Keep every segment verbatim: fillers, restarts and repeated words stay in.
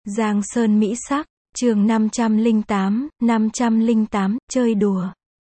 Giang Sơn Mỹ Sắc, chương năm trăm lẻ tám, năm trăm lẻ tám, chơi đùa.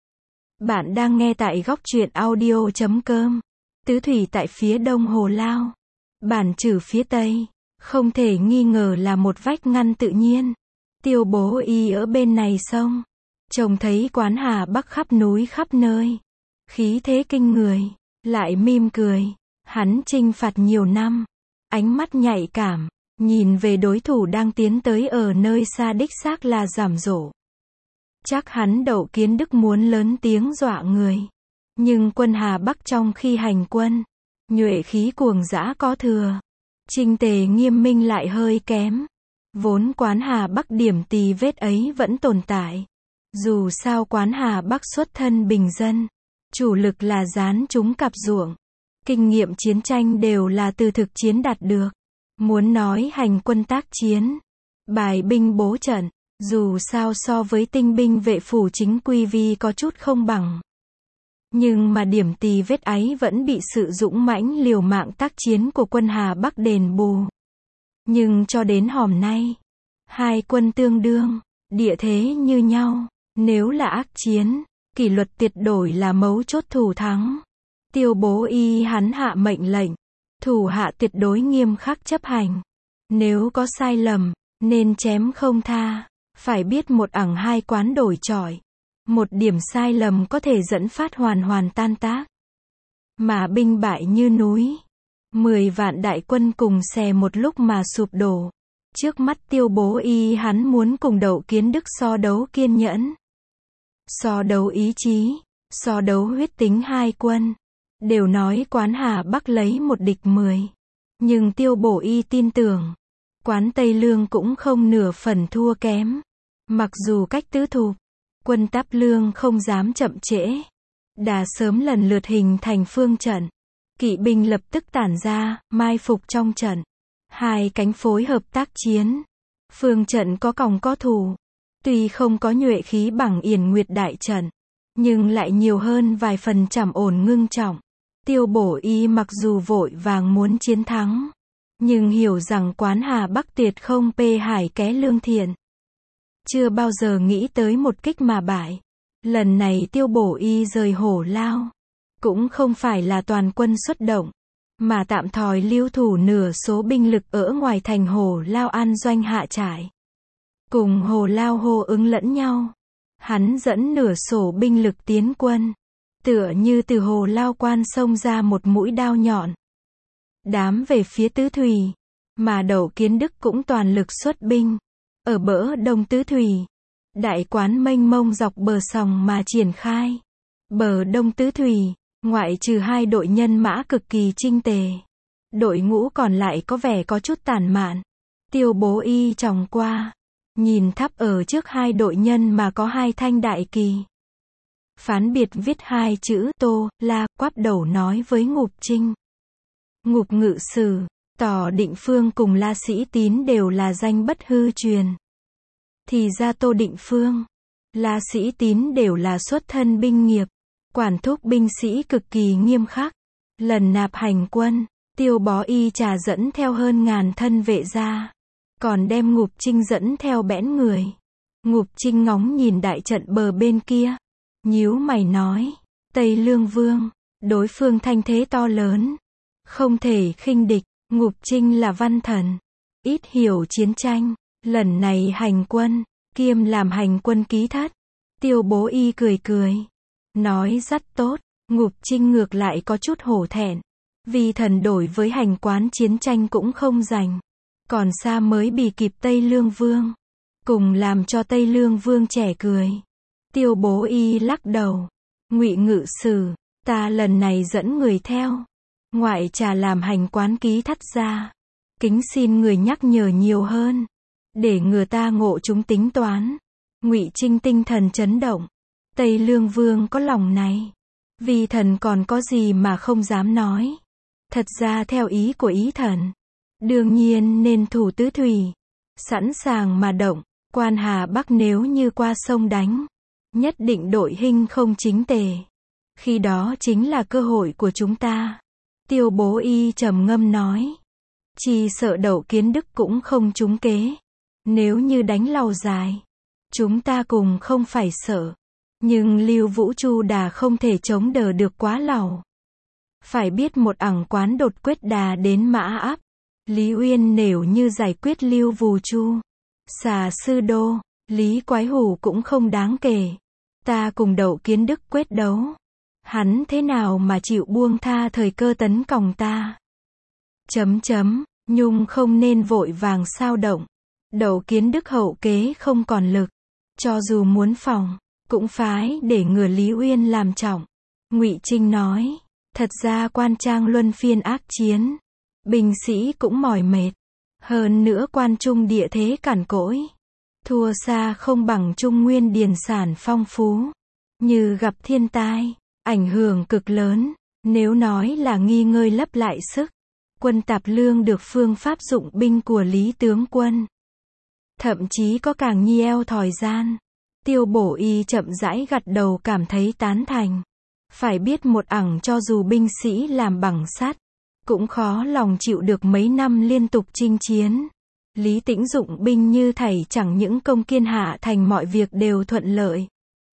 Bạn đang nghe tại góc truyện audio chấm com. Tứ thủy tại phía đông Hồ Lao. Bản trừ phía tây. Không thể nghi ngờ là một vách ngăn tự nhiên. Tiêu Bố Y ở bên này sông. Trông thấy quán Hà Bắc khắp núi khắp nơi. Khí thế kinh người. Lại mỉm cười. Hắn chinh phạt nhiều năm. Ánh mắt nhạy cảm. Nhìn về đối thủ đang tiến tới ở nơi xa đích xác là giảm dỗ. Chắc hắn Đậu Kiến Đức muốn lớn tiếng dọa người. Nhưng quân Hà Bắc trong khi hành quân, nhuệ khí cuồng dã có thừa. Chinh tề nghiêm minh lại hơi kém. Vốn quán Hà Bắc điểm tì vết ấy vẫn tồn tại. Dù sao quán Hà Bắc xuất thân bình dân. Chủ lực là gián chúng cặp ruộng. Kinh nghiệm chiến tranh đều là từ thực chiến đạt được. Muốn nói hành quân tác chiến, bài binh bố trận, dù sao so với tinh binh vệ phủ chính quy vi có chút không bằng. Nhưng mà điểm tì vết ấy vẫn bị sự dũng mãnh liều mạng tác chiến của quân Hà Bắc đền bù. Nhưng cho đến hôm nay, hai quân tương đương, địa thế như nhau, nếu là ác chiến, kỷ luật tuyệt đối là mấu chốt thủ thắng. Tiêu Bố Y hắn hạ mệnh lệnh. Thủ hạ tuyệt đối nghiêm khắc chấp hành. Nếu có sai lầm, nên chém không tha. Phải biết một ẳng hai quán đổi chọi. Một điểm sai lầm có thể dẫn phát hoàn hoàn tan tác. Mà binh bại như núi. Mười vạn đại quân cùng xè một lúc mà sụp đổ. Trước mắt Tiêu Bố Y hắn muốn cùng Đậu Kiến Đức so đấu kiên nhẫn. So đấu ý chí. So đấu huyết tính hai quân. Đều nói quán Hà Bắc lấy một địch mười. Nhưng Tiêu Bố Y tin tưởng. Quán Tây Lương cũng không nửa phần thua kém. Mặc dù cách tứ thục. Quân Táp Lương không dám chậm trễ. Đã sớm lần lượt hình thành phương trận. Kỵ binh lập tức tản ra, mai phục trong trận. Hai cánh phối hợp tác chiến. Phương trận có còng có thủ. Tuy không có nhuệ khí bằng Yển Nguyệt đại trận. Nhưng lại nhiều hơn vài phần trầm ổn ngưng trọng. Tiêu Bố Y mặc dù vội vàng muốn chiến thắng, nhưng hiểu rằng quán Hà Bắc tuyệt không pê hải ké lương thiện. Chưa bao giờ nghĩ tới một kích mà bại. Lần này Tiêu Bố Y rời Hổ Lao, cũng không phải là toàn quân xuất động, mà tạm thời lưu thủ nửa số binh lực ở ngoài thành Hổ Lao an doanh hạ trại. Cùng Hổ Lao hô ứng lẫn nhau. Hắn dẫn nửa số binh lực tiến quân. Tựa như từ Hồ Lao quan xông ra một mũi đao nhọn. Đám về phía tứ thủy. Mà Đậu Kiến Đức cũng toàn lực xuất binh. Ở bỡ đông tứ thủy. Đại quán mênh mông dọc bờ sòng mà triển khai. Bờ đông tứ thủy. Ngoại trừ hai đội nhân mã cực kỳ chinh tề. Đội ngũ còn lại có vẻ có chút tàn mạn. Tiêu Bố Y tròng qua. Nhìn thắp ở trước hai đội nhân mà có hai thanh đại kỳ. Phán biệt viết hai chữ Tô, La, quắp đầu nói với Ngục Trinh. Ngục Ngự Sử, Tỏ Định Phương cùng La Sĩ Tín đều là danh bất hư truyền. Thì ra Tô Định Phương, La Sĩ Tín đều là xuất thân binh nghiệp, quản thúc binh sĩ cực kỳ nghiêm khắc. Lần nạp hành quân, Tiêu Bó Y trà dẫn theo hơn ngàn thân vệ ra, còn đem Ngục Trinh dẫn theo bẽn người. Ngục Trinh ngóng nhìn đại trận bờ bên kia. Nhíu mày nói, Tây Lương Vương, đối phương thanh thế to lớn, không thể khinh địch. Ngục Trinh là văn thần, ít hiểu chiến tranh, lần này hành quân, kiêm làm hành quân ký thất. Tiêu Bố Y cười cười, nói rất tốt. Ngục Trinh ngược lại có chút hổ thẹn, vì thần đổi với hành quán chiến tranh cũng không rành, còn xa mới bì kịp Tây Lương Vương, cùng làm cho Tây Lương Vương trẻ cười. Tiêu Bố Y lắc đầu. Ngụy Ngự Sử, ta lần này dẫn người theo. Ngoại trà làm hành quán ký thất ra. Kính xin người nhắc nhở nhiều hơn. Để người ta ngộ chúng tính toán. Ngụy Trinh tinh thần chấn động. Tây Lương Vương có lòng này. Vì thần còn có gì mà không dám nói. Thật ra theo ý của ý thần. Đương nhiên nên thủ tứ thủy. Sẵn sàng mà động. Quan Hà Bắc nếu như qua sông đánh. Nhất định đội hình không chính tề. Khi đó chính là cơ hội của chúng ta. Tiêu Bố Y trầm ngâm nói. Chỉ sợ Đậu Kiến Đức cũng không trúng kế. Nếu như đánh lầu dài, chúng ta cùng không phải sợ. Nhưng Lưu Vũ Chu đà không thể chống đỡ được quá lầu. Phải biết một ẳng quán đột quyết đà đến mã áp. Lý Uyên nếu như giải quyết Lưu Vũ Chu, xà sư đô, Lý Quái Hủ cũng không đáng kể. Ta cùng Đậu Kiến Đức quyết đấu. Hắn thế nào mà chịu buông tha thời cơ tấn công ta? Chấm chấm, Nhung không nên vội vàng sao động. Đậu Kiến Đức hậu kế không còn lực. Cho dù muốn phòng, cũng phái để ngừa Lý Uyên làm trọng. Ngụy Trinh nói, thật ra quan trang luân phiên ác chiến. Binh sĩ cũng mỏi mệt. Hơn nữa quan trung địa thế cằn cỗi. Thua xa không bằng Trung Nguyên điền sản phong phú. Như gặp thiên tai, ảnh hưởng cực lớn. Nếu nói là nghi ngơi lấp lại sức, quân Tạp Lương được phương pháp dụng binh của Lý tướng quân. Thậm chí có càng nhiều thời gian. Tiêu Bổ Y chậm rãi gật đầu cảm thấy tán thành. Phải biết một ẳng cho dù binh sĩ làm bằng sắt, cũng khó lòng chịu được mấy năm liên tục chinh chiến. Lý Tĩnh dụng binh như thảy chẳng những công kiên hạ thành mọi việc đều thuận lợi,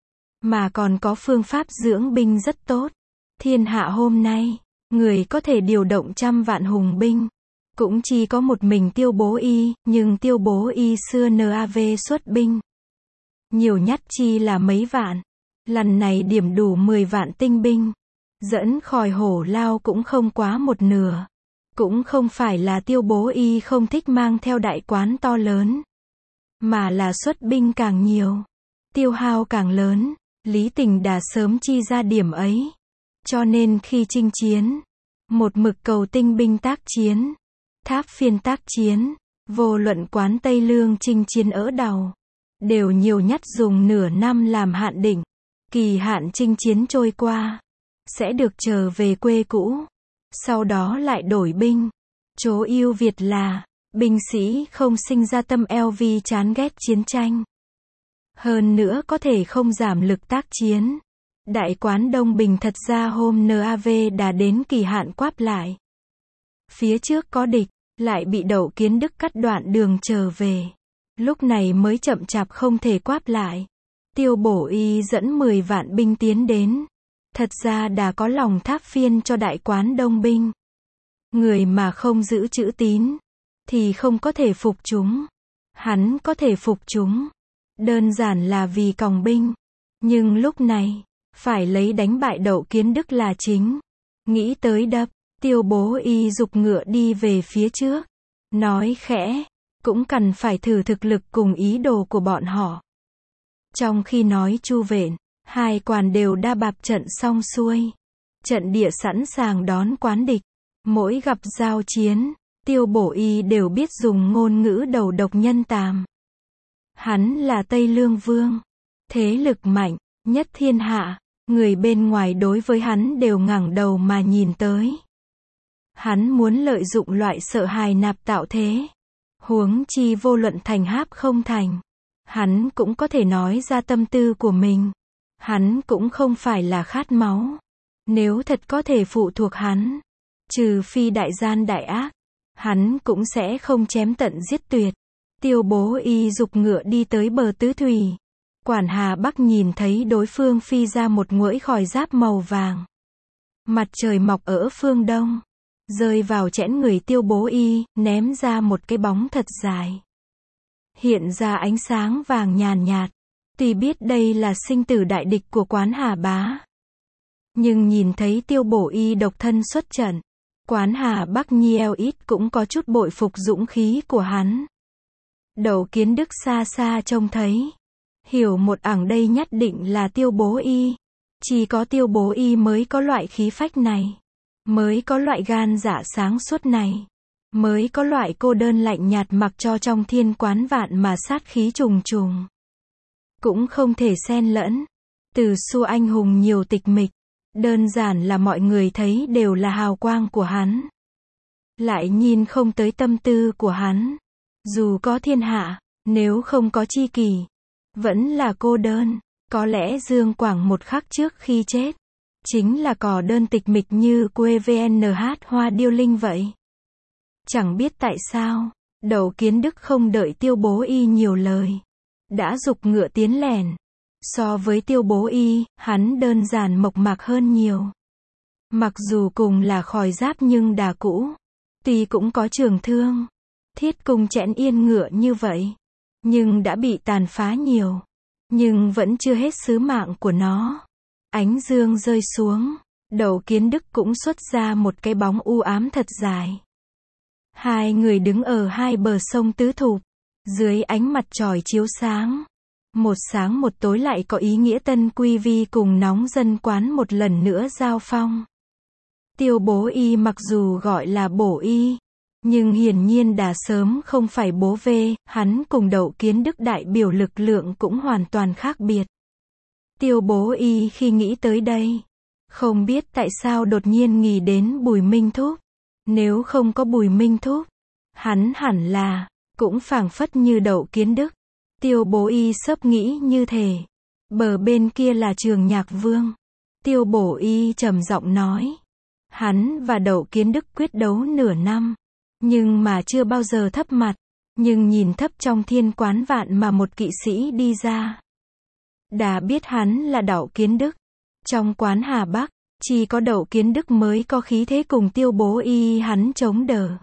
mà còn có phương pháp dưỡng binh rất tốt. Thiên hạ hôm nay, người có thể điều động trăm vạn hùng binh. Cũng chỉ có một mình Tiêu Bố Y, nhưng Tiêu Bố Y xưa NAV xuất binh. Nhiều nhất chi là mấy vạn. Lần này điểm đủ mười vạn tinh binh. Dẫn khỏi Hổ Lao cũng không quá một nửa. Cũng không phải là Tiêu Bố Y không thích mang theo đại quán to lớn, mà là xuất binh càng nhiều, tiêu hao càng lớn. Lý Tình đã sớm chi ra điểm ấy. Cho nên khi chinh chiến, một mực cầu tinh binh tác chiến, tháp phiên tác chiến, vô luận quán Tây Lương chinh chiến ở đầu, đều nhiều nhất dùng nửa năm làm hạn định. Kỳ hạn chinh chiến trôi qua, sẽ được trở về quê cũ, sau đó lại đổi binh. Chỗ ưu việt là, binh sĩ không sinh ra tâm eo vi chán ghét chiến tranh. Hơn nữa có thể không giảm lực tác chiến. Đại quán Đông Bình thật ra hôm NAV đã đến kỳ hạn quáp lại. Phía trước có địch, lại bị Đậu Kiến Đức cắt đoạn đường trở về. Lúc này mới chậm chạp không thể quáp lại. Tiêu Bổ Y dẫn mười vạn binh tiến đến. Thật ra đã có lòng tháp phiên cho đại quán Đông binh. Người mà không giữ chữ tín, thì không có thể phục chúng. Hắn có thể phục chúng, đơn giản là vì còng binh. Nhưng lúc này, phải lấy đánh bại Đậu Kiến Đức là chính. Nghĩ tới đập, Tiêu Bố Y giục ngựa đi về phía trước. Nói khẽ, cũng cần phải thử thực lực cùng ý đồ của bọn họ. Trong khi nói chu vện, hai quan đều đã bạp trận xong xuôi. Trận địa sẵn sàng đón quán địch. Mỗi gặp giao chiến, Tiêu Bổ Y đều biết dùng ngôn ngữ đầu độc nhân tàm. Hắn là Tây Lương Vương, thế lực mạnh nhất thiên hạ, người bên ngoài đối với hắn đều ngẩng đầu mà nhìn tới. Hắn muốn lợi dụng loại sợ hài nạp tạo thế. Huống chi vô luận thành háp không thành, hắn cũng có thể nói ra tâm tư của mình. Hắn cũng không phải là khát máu. Nếu thật có thể phụ thuộc hắn, trừ phi đại gian đại ác, hắn cũng sẽ không chém tận giết tuyệt. Tiêu Bố Y giục ngựa đi tới bờ tứ thủy. Quản Hà Bắc nhìn thấy đối phương phi ra một nguỗi khói giáp màu vàng. Mặt trời mọc ở phương đông, rơi vào chẽn người Tiêu Bố Y, ném ra một cái bóng thật dài. Hiện ra ánh sáng vàng nhàn nhạt. Tuy biết đây là sinh tử đại địch của Quán Hà Bá, nhưng nhìn thấy Tiêu Bổ Y độc thân xuất trận, Quán Hà Bắc nhiều ít cũng có chút bội phục dũng khí của hắn. Đậu Kiến Đức xa xa trông thấy, hiểu một ẳng đây nhất định là Tiêu Bố Y. Chỉ có Tiêu Bố Y mới có loại khí phách này, mới có loại gan dạ sáng suốt này, mới có loại cô đơn lạnh nhạt mặc cho trong thiên quán vạn mà sát khí trùng trùng. Cũng không thể xen lẫn. Từ xu anh hùng nhiều tịch mịch, đơn giản là mọi người thấy đều là hào quang của hắn, lại nhìn không tới tâm tư của hắn. Dù có thiên hạ, nếu không có tri kỷ, vẫn là cô đơn. Có lẽ Dương Quảng một khắc trước khi chết, chính là cỏ đơn tịch mịch như quê vê en hát Hoa Điêu Linh vậy. Chẳng biết tại sao, Đậu Kiến Đức không đợi Tiêu Bố Y nhiều lời, đã giục ngựa tiến lẻn. So với Tiêu Bố Y, hắn đơn giản mộc mạc hơn nhiều. Mặc dù cùng là khòi giáp nhưng đà cũ, tuy cũng có trường thương, thiết cung chẽn yên ngựa như vậy, nhưng đã bị tàn phá nhiều, nhưng vẫn chưa hết sứ mạng của nó. Ánh dương rơi xuống, Đậu Kiến Đức cũng xuất ra một cái bóng u ám thật dài. Hai người đứng ở hai bờ sông Tứ Thục, dưới ánh mặt trời chiếu sáng. Một sáng một tối lại có ý nghĩa Tân Quy Vi cùng Nóng Dân Quán một lần nữa giao phong. Tiêu Bố Y mặc dù gọi là Bổ Y, nhưng hiển nhiên đã sớm không phải bố về, hắn cùng Đậu Kiến Đức đại biểu lực lượng cũng hoàn toàn khác biệt. Tiêu Bố Y khi nghĩ tới đây, không biết tại sao đột nhiên nghĩ đến Bùi Minh Thúc. Nếu không có Bùi Minh Thúc, hắn hẳn là, cũng phảng phất như Đậu Kiến Đức. Tiêu Bố Y sớp nghĩ như thế. Bờ bên kia là Trường Nhạc Vương. Tiêu Bố Y trầm giọng nói. Hắn và Đậu Kiến Đức quyết đấu nửa năm, nhưng mà chưa bao giờ thấp mặt. Nhưng nhìn thấp trong thiên quán vạn mà một kỵ sĩ đi ra, đã biết hắn là Đậu Kiến Đức. Trong quán Hà Bắc, chỉ có Đậu Kiến Đức mới có khí thế cùng Tiêu Bố Y hắn chống đỡ,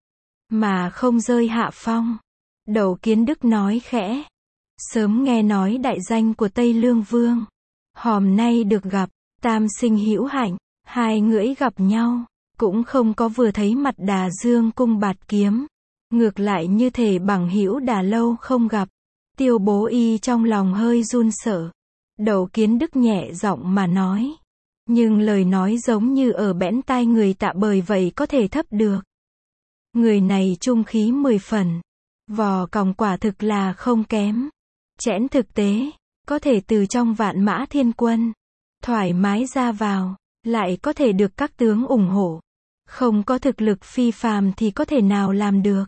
mà không rơi hạ phong. Đậu Kiến Đức nói khẽ. Sớm nghe nói đại danh của Tây Lương Vương. Hôm nay được gặp, tam sinh hữu hạnh. Hai ngưỡi gặp nhau, cũng không có vừa thấy mặt đà dương cung bạt kiếm. Ngược lại như thể bằng hữu đã lâu không gặp. Tiêu Bố Y trong lòng hơi run sợ. Đậu Kiến Đức nhẹ giọng mà nói. Nhưng lời nói giống như ở bẽn tai người tạ bởi vậy có thể thấp được. Người này trung khí mười phần. Vò còng quả thực là không kém. Chẽn thực tế, có thể từ trong vạn mã thiên quân, thoải mái ra vào, lại có thể được các tướng ủng hộ. Không có thực lực phi phàm thì có thể nào làm được.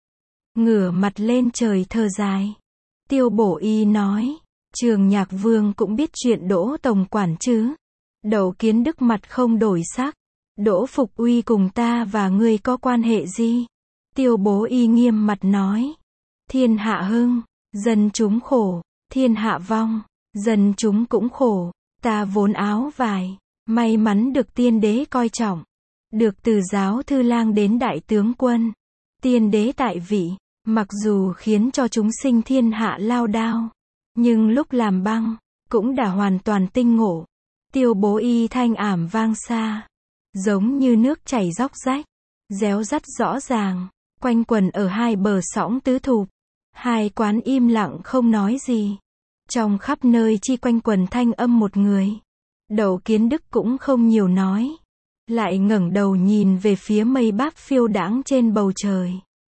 Ngửa mặt lên trời thở dài. Tiêu Bố Y nói, Trường Nhạc Vương cũng biết chuyện Đỗ Tổng quản chứ. Đậu Kiến Đức mặt không đổi sắc. Đỗ Phục Uy cùng ta và ngươi có quan hệ gì? Tiêu Bố Y nghiêm mặt nói. Thiên hạ hưng, dân chúng khổ. Thiên hạ vong, dân chúng cũng khổ. Ta vốn áo vải, may mắn được tiên đế coi trọng. Được từ giáo thư lang đến đại tướng quân. Tiên đế tại vị, mặc dù khiến cho chúng sinh thiên hạ lao đao, nhưng lúc làm băng, cũng đã hoàn toàn tinh ngộ. Tiêu Bố Y thanh ảm vang xa, giống như nước chảy róc rách, réo rắt rõ ràng, quanh quần ở hai bờ sõng Tứ Thục. Hai quán im lặng không nói gì. Trong khắp nơi chi quanh quần thanh âm một người. Đậu Kiến Đức cũng không nhiều nói, lại ngẩng đầu nhìn về phía mây báp phiêu đãng trên bầu trời.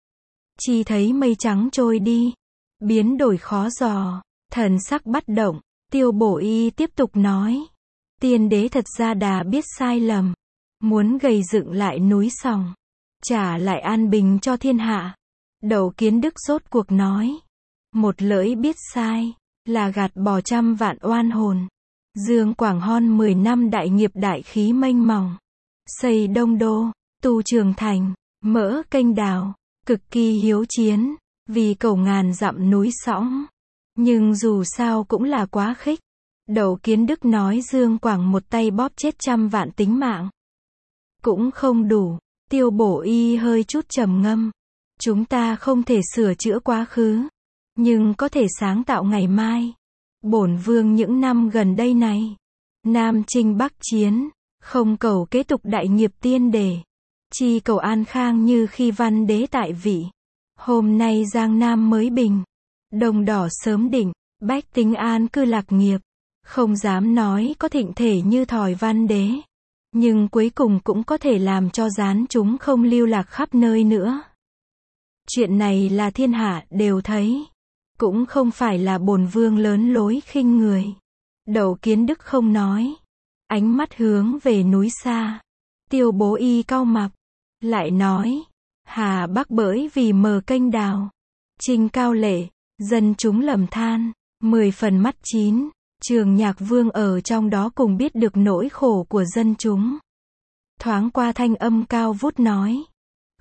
Chỉ thấy mây trắng trôi đi, biến đổi khó dò, thần sắc bất động. Tiêu Bố Y tiếp tục nói. Tiên đế thật ra đã biết sai lầm, muốn gầy dựng lại núi Sòng, trả lại an bình cho thiên hạ. Đậu Kiến Đức rốt cuộc nói. Một lỡi biết sai, là gạt bỏ trăm vạn oan hồn. Dương Quảng Hon mười năm đại nghiệp đại khí mênh mòng. Xây Đông Đô, tu Trường Thành, mở kênh đào, cực kỳ hiếu chiến, vì cầu ngàn dặm núi sõng. Nhưng dù sao cũng là quá khích. Đậu Kiến Đức nói Dương Quảng một tay bóp chết trăm vạn tính mạng cũng không đủ. Tiêu Bố Y hơi chút trầm ngâm. Chúng ta không thể sửa chữa quá khứ, nhưng có thể sáng tạo ngày mai. Bổn vương những năm gần đây này, Nam chinh Bắc chiến, không cầu kế tục đại nghiệp tiên đề, chi cầu an khang như khi văn đế tại vị. Hôm nay Giang Nam mới bình, Đồng đỏ sớm định, bách tính an cư lạc nghiệp. Không dám nói có thịnh thể như thời văn đế, nhưng cuối cùng cũng có thể làm cho gián chúng không lưu lạc khắp nơi nữa. Chuyện này là thiên hạ đều thấy, cũng không phải là bổn vương lớn lối khinh người. Đậu Kiến Đức không nói, ánh mắt hướng về núi xa. Tiêu Bố Y cau mặt, lại nói, Hà Bắc bởi vì mờ kênh đào, trinh cao lệ, dân chúng lầm than, mười phần mắt chín. Trường Nhạc Vương ở trong đó cùng biết được nỗi khổ của dân chúng. Thoáng qua thanh âm cao vút nói,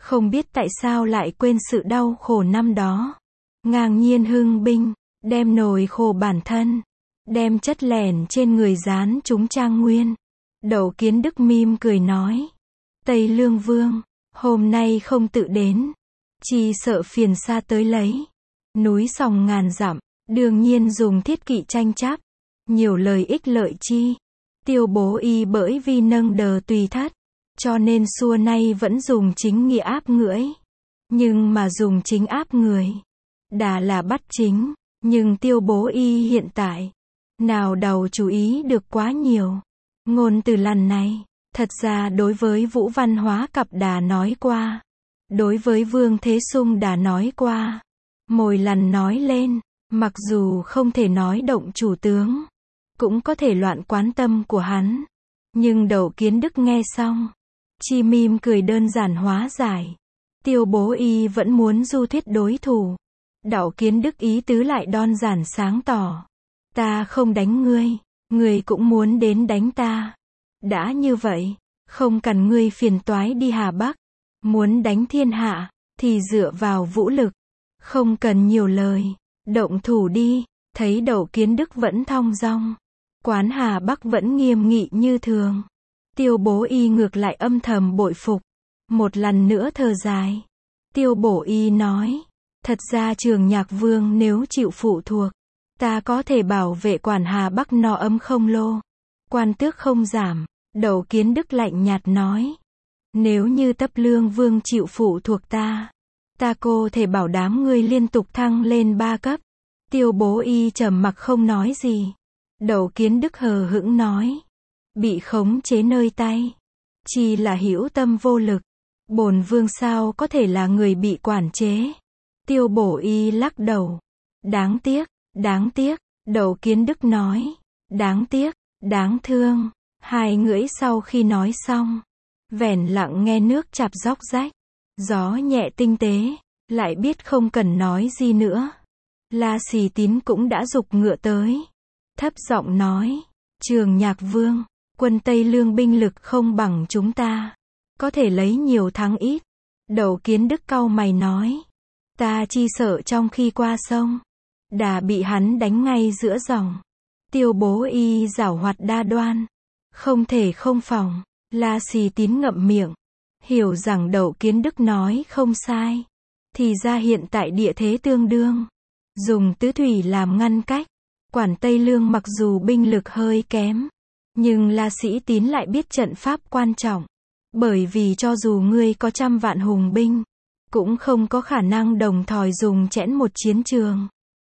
Không biết tại sao lại quên sự đau khổ năm đó. Ngang nhiên hưng binh, đem nồi khổ bản thân, đem chất lẻn trên người dán chúng Trang Nguyên. Đậu Kiến Đức mỉm cười nói, Tây Lương Vương, hôm nay không tự đến, chỉ sợ phiền xa tới lấy. Núi sòng ngàn dặm, đương nhiên dùng thiết kỵ tranh chấp, nhiều lời ích lợi chi. Tiêu Bố Y bởi vì nâng đờ tùy thất, cho nên xưa nay vẫn dùng chính nghĩa áp ngưỡi. Nhưng mà dùng chính áp người, đã là bắt chính, nhưng Tiêu Bố Y hiện tại, nào đầu chú ý được quá nhiều. Ngôn từ lần này, thật ra đối với Vũ Văn Hóa Cập đã nói qua. Đối với Vương Thế Sung đã nói qua. Mỗi lần nói lên, mặc dù không thể nói động chủ tướng, cũng có thể loạn quán tâm của hắn. Nhưng Đậu Kiến Đức nghe xong, chỉ mỉm cười đơn giản hóa giải. Tiêu Bố Y vẫn muốn du thuyết đối thủ. Đậu Kiến Đức ý tứ lại đơn giản sáng tỏ. Ta không đánh ngươi, ngươi cũng muốn đến đánh ta. Đã như vậy, không cần ngươi phiền toái đi Hà Bắc. Muốn đánh thiên hạ, thì dựa vào vũ lực. Không cần nhiều lời, động thủ đi. Thấy Đậu Kiến Đức vẫn thong dong, quán Hà Bắc vẫn nghiêm nghị như thường. Tiêu Bố Y ngược lại âm thầm bội phục. Một lần nữa thở dài. Tiêu Bố Y nói, thật ra Trường Nhạc Vương nếu chịu phụ thuộc, ta có thể bảo vệ quản Hà Bắc no ấm không lô, quan tước không giảm. Đậu Kiến Đức lạnh nhạt nói, nếu như Tấp Lương Vương chịu phụ thuộc ta, ta cô thể bảo đảm ngươi liên tục thăng lên ba cấp. Tiêu Bố Y trầm mặc không nói gì. Đậu Kiến Đức hờ hững nói, bị khống chế nơi tay, chỉ là hữu tâm vô lực. Bổn vương sao có thể là người bị quản chế. Tiêu Bố Y lắc đầu. Đáng tiếc, đáng tiếc. Đậu Kiến Đức nói, đáng tiếc, đáng thương. Hai ngưỡi sau khi nói xong, vẻn lặng nghe nước chạp róc rách, gió nhẹ tinh tế, lại biết không cần nói gì nữa. La Xì Tín cũng đã giục ngựa tới, thấp giọng nói, Trường Nhạc Vương, quân Tây Lương binh lực không bằng chúng ta, có thể lấy nhiều thắng ít. Đậu Kiến Đức cau mày nói, ta chi sợ trong khi qua sông, đã bị hắn đánh ngay giữa dòng. Tiêu Bố Y giảo hoạt đa đoan, không thể không phòng. La Xì Tín ngậm miệng, hiểu rằng Đậu Kiến Đức nói không sai. Thì ra hiện tại địa thế tương đương, dùng tứ thủy làm ngăn cách. Quản Tây Lương mặc dù binh lực hơi kém, nhưng La Sĩ Tín lại biết trận pháp quan trọng. Bởi vì cho dù ngươi có trăm vạn hùng binh, cũng không có khả năng đồng thời dùng chẽn một chiến trường.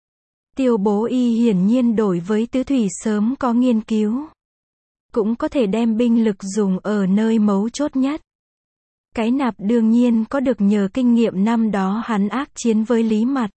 Tiêu Bố Y hiển nhiên đối với tứ thủy sớm có nghiên cứu, cũng có thể đem binh lực dùng ở nơi mấu chốt nhất. Cái nạp đương nhiên có được nhờ kinh nghiệm năm đó hắn ác chiến với Lý Mặt.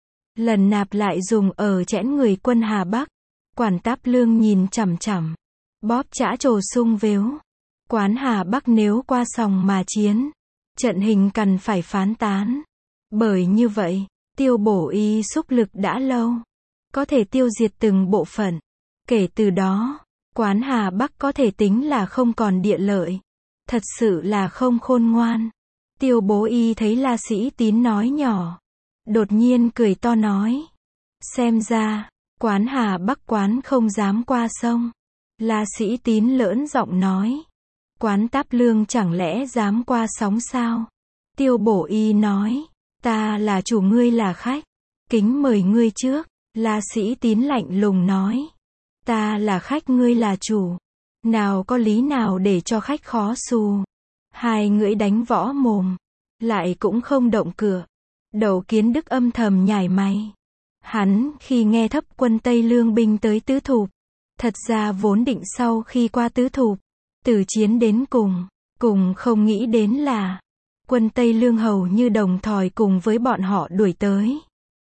Lần nạp lại dùng ở chẽn người quân Hà Bắc. Quản Táp Lương nhìn chằm chằm, bóp chã trồ sung vếu. Quán Hà Bắc nếu qua sòng mà chiến, trận hình cần phải phán tán. Bởi như vậy, Tiêu Bố Y xúc lực đã lâu, có thể tiêu diệt từng bộ phận. Kể từ đó, quán Hà Bắc có thể tính là không còn địa lợi. Thật sự là không khôn ngoan. Tiêu Bố Y thấy La Sĩ Tín nói nhỏ, đột nhiên cười to nói, xem ra, quán Hà Bắc quán không dám qua sông. La Sĩ Tín lỡn giọng nói, quán Táp Lương chẳng lẽ dám qua sóng sao? Tiêu Bố Y nói, ta là chủ ngươi là khách, kính mời ngươi trước. La Sĩ Tín lạnh lùng nói, ta là khách ngươi là chủ, nào có lý nào để cho khách khó xù. Hai ngưỡi đánh võ mồm, lại cũng không động cửa. Đậu Kiến Đức âm thầm nhảy mày. Hắn, khi nghe thấp quân Tây Lương binh tới Tứ Thục, thật ra vốn định sau khi qua Tứ Thục, từ chiến đến cùng, cùng không nghĩ đến là, quân Tây Lương hầu như đồng thời cùng với bọn họ đuổi tới.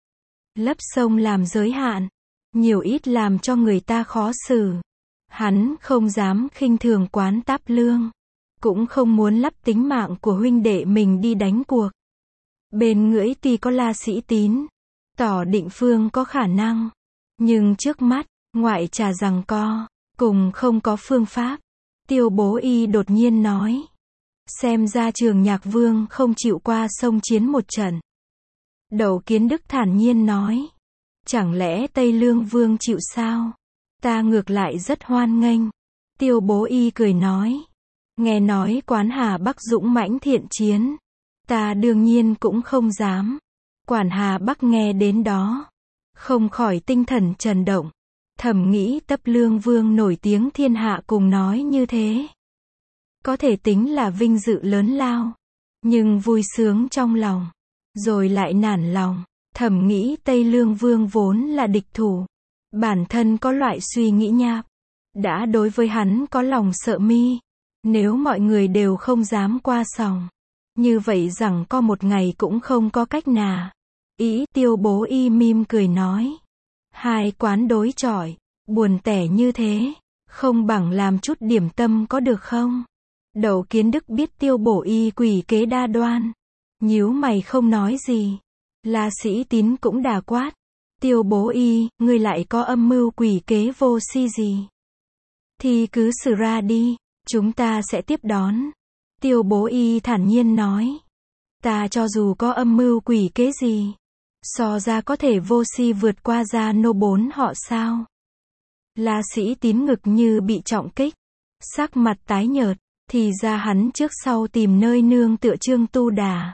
Lấp sông làm giới hạn, nhiều ít làm cho người ta khó xử. Hắn không dám khinh thường quán Táp Lương, cũng không muốn lắp tính mạng của huynh đệ mình đi đánh cuộc. Bên ngưỡi tuy có La Sĩ Tín, tỏ định phương có khả năng, nhưng trước mắt, ngoại trà rằng co, cùng không có phương pháp. Tiêu Bố Y đột nhiên nói, Xem ra Trường Nhạc Vương không chịu qua sông chiến một trận. Đậu Kiến Đức thản nhiên nói. Chẳng lẽ Tây Lương Vương chịu sao? Ta ngược lại rất hoan nghênh. Tiêu Bố Y cười nói. Nghe nói Quán Hà Bắc dũng mãnh thiện chiến. Ta đương nhiên cũng không dám. Quản Hà Bắc nghe đến đó, không khỏi tinh thần chấn động. Thầm nghĩ Tấp Lương Vương nổi tiếng thiên hạ cùng nói như thế. Có thể tính là vinh dự lớn lao. Nhưng vui sướng trong lòng. Rồi lại nản lòng. Thầm nghĩ Tây Lương Vương vốn là địch thủ. Bản thân có loại suy nghĩ nhap. Đã đối với hắn có lòng sợ mi. Nếu mọi người đều không dám qua sòng. Như vậy rằng có một ngày cũng không có cách nào. Ý Tiêu Bố Y mím cười nói. Hai quán đối chọi. Buồn tẻ như thế. Không bằng làm chút điểm tâm có được không? Đậu Kiến Đức biết Tiêu Bố Y quỷ kế đa đoan. Nhíu mày không nói gì. La Sĩ Tín cũng đà quát. Tiêu Bố Y, ngươi lại có âm mưu quỷ kế vô si gì? Thì cứ xử ra đi. Chúng ta sẽ tiếp đón. Tiêu Bố Y thản nhiên nói. Ta cho dù có âm mưu quỷ kế gì. So ra có thể vô si vượt qua gia nô bốn họ sao? La Sĩ Tín ngực như bị trọng kích. Sắc mặt tái nhợt. Thì ra hắn trước sau tìm nơi nương tựa Trương Tu Đà.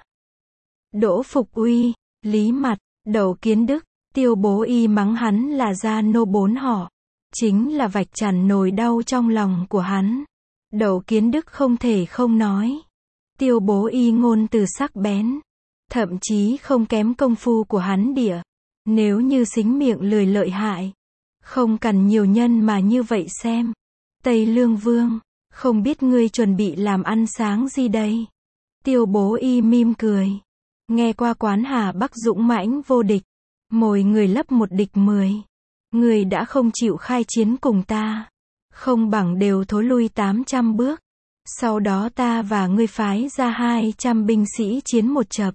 Đỗ Phục Uy, Lý Mặt, Đậu Kiến Đức, Tiêu Bố Y mắng hắn là gia nô bốn họ. Chính là vạch trần nỗi đau trong lòng của hắn. Đậu Kiến Đức không thể không nói. Tiêu Bố Y ngôn từ sắc bén. Thậm chí không kém công phu của hắn địa. Nếu như xính miệng lười lợi hại. Không cần nhiều nhân mà như vậy xem. Tây Lương Vương, không biết ngươi chuẩn bị làm ăn sáng gì đây? Tiêu Bố Y mím cười. Nghe qua Quán Hà Bắc dũng mãnh vô địch. Mồi người lấp một địch mười. Ngươi đã không chịu khai chiến cùng ta. Không bằng đều thối lui tám trăm bước. Sau đó ta và ngươi phái ra hai trăm binh sĩ chiến một chập.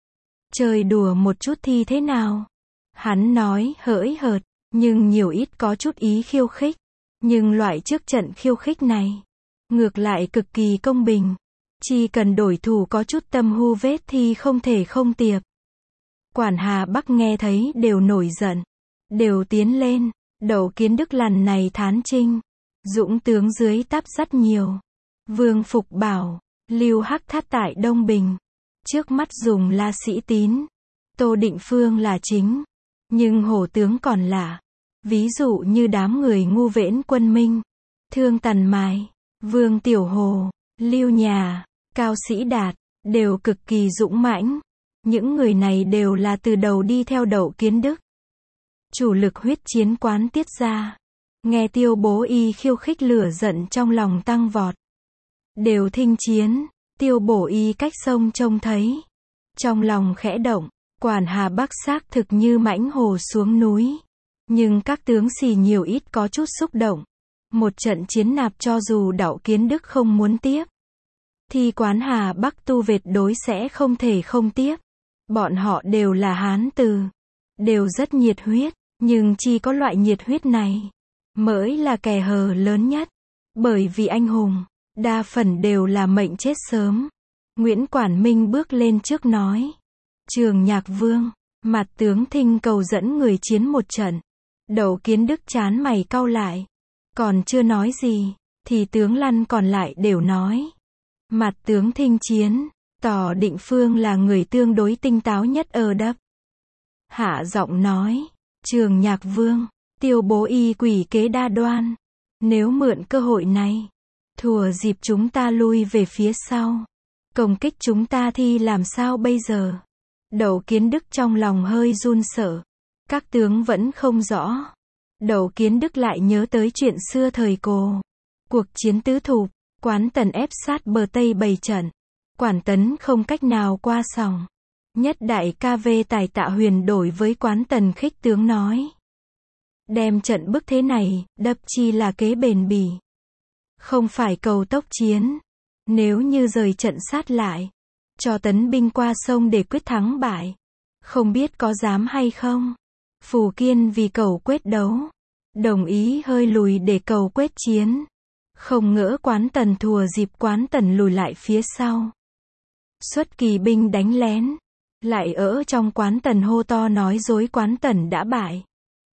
Chơi đùa một chút thì thế nào? Hắn nói hỡi hợt, nhưng nhiều ít có chút ý khiêu khích. Nhưng loại trước trận khiêu khích này, ngược lại cực kỳ công bình. Chỉ cần đổi thủ có chút tâm hu vết thì không thể không tiệp. Quản Hà Bắc nghe thấy đều nổi giận. Đều tiến lên. Đậu Kiến Đức lần này thán trinh. Dũng tướng dưới táp rất nhiều. Vương Phục Bảo, Lưu Hắc Thát tại Đông Bình. Trước mắt dùng La Sĩ Tín. Tô Định Phương là chính. Nhưng hổ tướng còn lạ. Ví dụ như đám người ngu vễn Quân Minh, Thương Tần Mài, Vương Tiểu Hồ, Lưu Nhà, Cao Sĩ Đạt, đều cực kỳ dũng mãnh. Những người này đều là từ đầu đi theo Đậu Kiến Đức. Chủ lực huyết chiến quán tiết ra. Nghe Tiêu Bố Y khiêu khích lửa giận trong lòng tăng vọt. Đều thinh chiến. Tiêu Bố Y cách sông trông thấy. Trong lòng khẽ động. Quản Hà Bắc xác thực như mãnh hồ xuống núi. Nhưng các tướng xì nhiều ít có chút xúc động. Một trận chiến nạp cho dù Đậu Kiến Đức không muốn tiếp. Thì Quán Hà Bắc tu vệt đối sẽ không thể không tiếp. Bọn họ đều là Hán từ. Đều rất nhiệt huyết. Nhưng chỉ có loại nhiệt huyết này mới là kẻ hờ lớn nhất. Bởi vì anh hùng, đa phần đều là mệnh chết sớm. Nguyễn Quản Minh bước lên trước nói. Trường Nhạc Vương, mặt tướng thinh cầu dẫn người chiến một trận. Đậu Kiến Đức chán mày cau lại. Còn chưa nói gì, thì tướng lăn còn lại đều nói. Mặt tướng thinh chiến, tỏ Định Phương là người tương đối tinh táo nhất ở đắp. Hạ giọng nói. Trường Nhạc Vương, Tiêu Bố Y quỷ kế đa đoan. Nếu mượn cơ hội này, thùa dịp chúng ta lui về phía sau. Công kích chúng ta thì làm sao bây giờ? Đậu Kiến Đức trong lòng hơi run sợ. Các tướng vẫn không rõ. Đậu Kiến Đức lại nhớ tới chuyện xưa thời cổ. Cuộc chiến tứ thục, Quán Tần ép sát bờ Tây bày trận. Quản Tấn không cách nào qua sòng. Nhất đại ca vê Tài Tạ Huyền đổi với Quán Tần khích tướng nói. Đem trận bức thế này, đập chi là kế bền bỉ. Không phải cầu tốc chiến. Nếu như rời trận sát lại, cho tấn binh qua sông để quyết thắng bại. Không biết có dám hay không? Phù Kiên vì cầu quyết đấu. Đồng ý hơi lùi để cầu quyết chiến. Không ngỡ Quán Tần thùa dịp Quán Tần lùi lại phía sau. Xuất kỳ binh đánh lén. Lại ở trong Quán Tần hô to nói dối Quán Tần đã bại.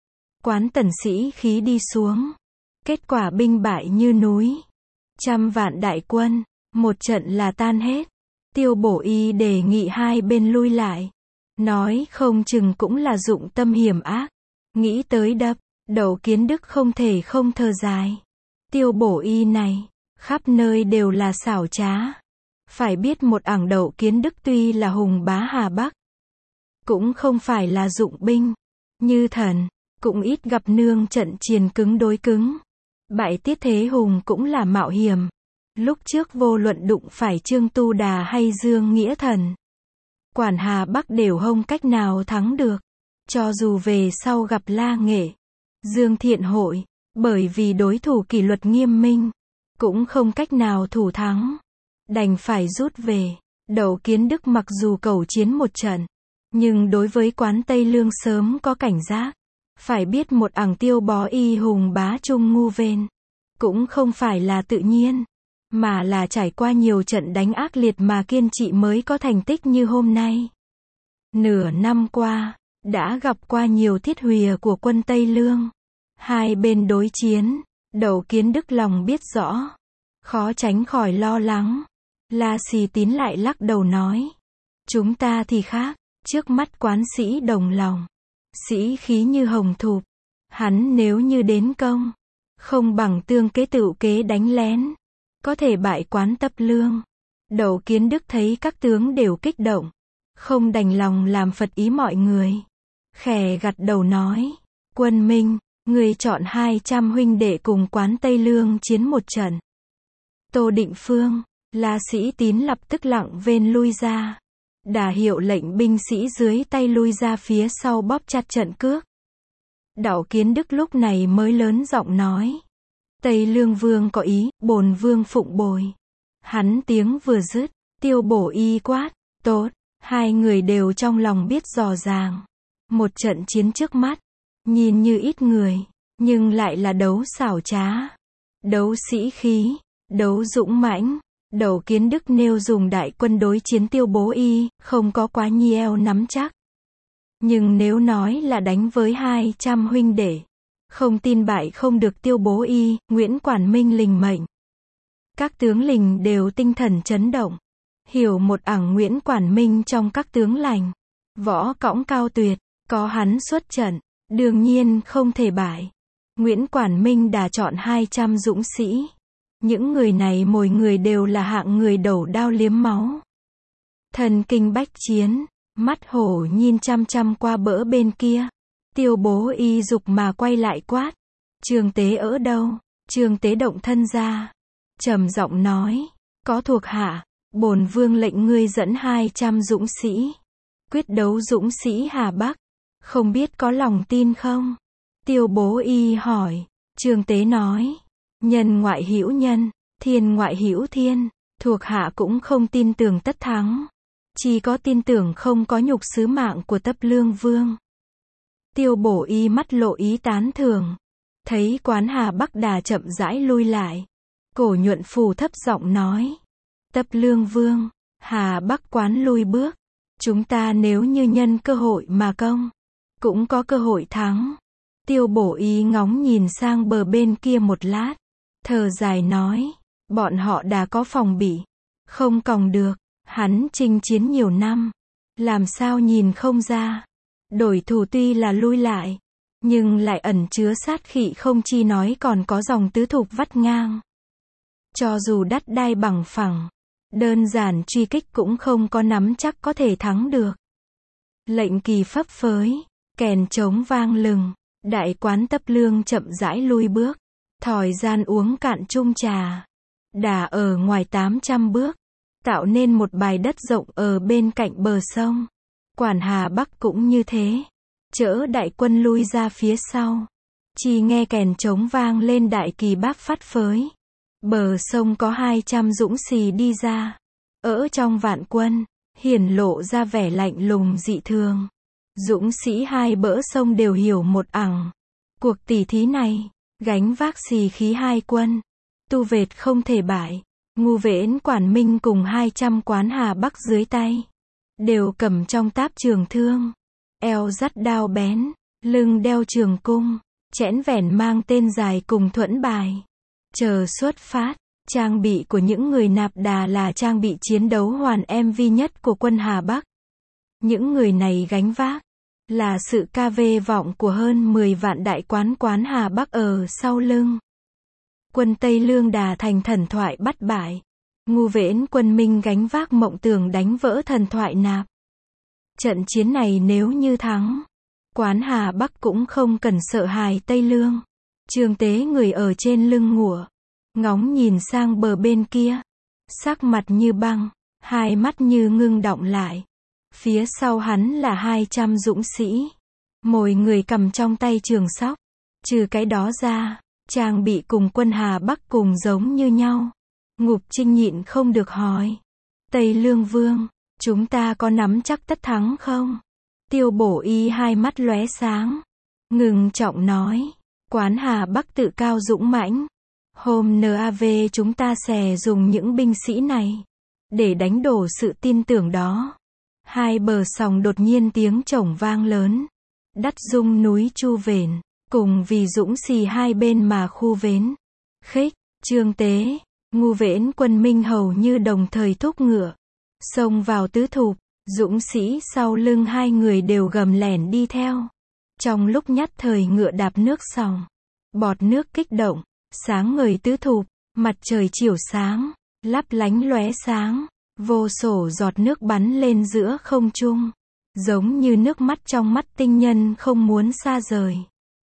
Quán Tần sĩ khí đi xuống. Kết quả binh bại như núi. Trăm vạn đại quân, một trận là tan hết. Tiêu Bổ Y đề nghị hai bên lui lại. Nói không chừng cũng là dụng tâm hiểm ác. Nghĩ tới đập, Đậu Kiến Đức không thể không thở dài. Tiêu Bổ Y này, khắp nơi đều là xảo trá. Phải biết một ảng Đậu Kiến Đức tuy là hùng bá Hà Bắc, cũng không phải là dụng binh như thần, cũng ít gặp nương trận chiến cứng đối cứng. Bại Tiết Thế Hùng cũng là mạo hiểm. Lúc trước vô luận đụng phải Trương Tu Đà hay Dương Nghĩa Thần, quản Hà Bắc đều không cách nào thắng được. Cho dù về sau gặp La Nghệ, Dương Thiện Hội, bởi vì đối thủ kỷ luật nghiêm minh, cũng không cách nào thủ thắng. Đành phải rút về. Đậu Kiến Đức mặc dù cầu chiến một trận, nhưng đối với Quán Tây Lương sớm có cảnh giác. Phải biết một ảng Tiêu Bó Y hùng bá trung ngu vên, cũng không phải là tự nhiên, mà là trải qua nhiều trận đánh ác liệt mà kiên trị mới có thành tích như hôm nay. Nửa năm qua, đã gặp qua nhiều thiết huìa của quân Tây Lương. Hai bên đối chiến, Đậu Kiến Đức lòng biết rõ, khó tránh khỏi lo lắng. La Xì Tín lại lắc đầu nói, chúng ta thì khác, trước mắt Quán sĩ đồng lòng, sĩ khí như hồng thụp. Hắn nếu như đến công, không bằng tương kế tựu kế đánh lén, có thể bại Quán Tấp Lương. Đậu Kiến Đức thấy các tướng đều kích động, không đành lòng làm phật ý mọi người. Khẽ gật đầu nói, Quân Minh, người chọn hai trăm huynh đệ cùng Quán Tây Lương chiến một trận. Tô Định Phương, La Sĩ Tín lập tức lặng vên lui ra. Đà hiệu lệnh binh sĩ dưới tay lui ra phía sau bóp chặt trận cước. Đậu Kiến Đức lúc này mới lớn giọng nói, Tây Lương Vương có ý, bổn Vương phụng bồi. Hắn tiếng vừa dứt, Tiêu Bổ Y quát, tốt. Hai người đều trong lòng biết rõ ràng. Một trận chiến trước mắt, nhìn như ít người, nhưng lại là đấu xảo trá, đấu sĩ khí, đấu dũng mãnh. Đậu Kiến Đức nêu dùng đại quân đối chiến Tiêu Bố Y, không có quá nhiều nắm chắc. Nhưng nếu nói là đánh với hai trăm huynh đệ, không tin bại không được Tiêu Bố Y. Nguyễn Quản Minh lình mệnh. Các tướng lình đều tinh thần chấn động. Hiểu một ảng Nguyễn Quản Minh trong các tướng lành, võ cõng cao tuyệt, có hắn xuất trận, đương nhiên không thể bại. Nguyễn Quản Minh đã chọn hai trăm dũng sĩ. Những người này mỗi người đều là hạng người đầu đao liếm máu. Thần kinh bách chiến, mắt hổ nhìn chăm chăm qua bỡ bên kia. Tiêu Bố Y dục mà quay lại quát, Trương Tế ở đâu? Trương Tế động thân ra, trầm giọng nói, có thuộc hạ, bổn Vương lệnh ngươi dẫn hai trăm dũng sĩ, quyết đấu dũng sĩ Hà Bắc, không biết có lòng tin không? Tiêu Bố Y hỏi. Trương Tế nói, nhân ngoại hữu nhân, thiên ngoại hữu thiên, thuộc hạ cũng không tin tưởng tất thắng, chỉ có tin tưởng không có nhục sứ mạng của Tấp Lương Vương. Tiêu Bổ Y mắt lộ ý tán thưởng, thấy Quán Hà Bắc đà chậm rãi lui lại. Cổ Nhuận Phù thấp giọng nói, Tấp Lương Vương, Hà Bắc Quán lui bước, chúng ta nếu như nhân cơ hội mà công, cũng có cơ hội thắng. Tiêu Bổ Y ngóng nhìn sang bờ bên kia một lát, thở dài nói, bọn họ đã có phòng bị, không còng được. Hắn chinh chiến nhiều năm, làm sao nhìn không ra. Đổi thủ tuy là lui lại, nhưng lại ẩn chứa sát khí, không chi nói còn có dòng tứ thục vắt ngang. Cho dù đất đai bằng phẳng, đơn giản truy kích cũng không có nắm chắc có thể thắng được. Lệnh kỳ phấp phới, kèn trống vang lừng, đại Quán Tấp Lương chậm rãi lui bước, thỏi gian uống cạn chung trà. Đà ở ngoài tám trăm bước, tạo nên một bãi đất rộng ở bên cạnh bờ sông. Quản Hà Bắc cũng như thế, chở đại quân lui ra phía sau. Chỉ nghe kèn trống vang lên đại kỳ bác phát phới. Bờ sông có hai trăm dũng sĩ đi ra. Ở trong vạn quân, hiển lộ ra vẻ lạnh lùng dị thường. Dũng sĩ hai bỡ sông đều hiểu một ẳng. Cuộc tỷ thí này, gánh vác xì khí hai quân, Tu vệt không thể bại. Ngu Vễn Quản Minh cùng hai trăm quán Hà Bắc dưới tay. Đều cầm trong táp trường thương. Eo dắt đao bén. Lưng đeo trường cung. Chẽn vẻn mang tên dài cùng thuẫn bài. Chờ xuất phát. Trang bị của những người nạp đà là trang bị chiến đấu hoàn em vê nhất của quân Hà Bắc. Những người này gánh vác là sự ca vê vọng của hơn mười vạn đại quán quán Hà Bắc ở sau lưng. Quân Tây Lương đà thành thần thoại bắt bại. Ngu Vễn Quân Minh gánh vác mộng tưởng đánh vỡ thần thoại nạp. Trận chiến này nếu như thắng, quán Hà Bắc cũng không cần sợ hài Tây Lương. Trương Tế người ở trên lưng ngựa, ngóng nhìn sang bờ bên kia, sắc mặt như băng, hai mắt như ngưng đọng lại. Phía sau hắn là hai trăm dũng sĩ, mỗi người cầm trong tay trường sóc. Trừ cái đó ra, trang bị cùng quân Hà Bắc cùng giống như nhau. Ngục Trinh nhịn không được hỏi. Tây Lương Vương, chúng ta có nắm chắc tất thắng không? Tiêu Bổ Y hai mắt lóe sáng, ngừng trọng nói. Quán Hà Bắc tự cao dũng mãnh. Hôm nav chúng ta sẽ dùng những binh sĩ này để đánh đổ sự tin tưởng đó. Hai bờ sòng đột nhiên tiếng chổng vang lớn. Đắt rung núi Chu Vền, cùng vì dũng xì hai bên mà khu vến. Khích, Trương Tế, Ngu Vễn Quân Minh hầu như đồng thời thúc ngựa, xông vào tứ thục. Dũng sĩ sau lưng hai người đều gầm lẻn đi theo. Trong lúc nhất thời ngựa đạp nước sòng, bọt nước kích động, sáng ngời tứ thục, mặt trời chiều sáng, lấp lánh lóe sáng, vô số giọt nước bắn lên giữa không trung, giống như nước mắt trong mắt tinh nhân không muốn xa rời.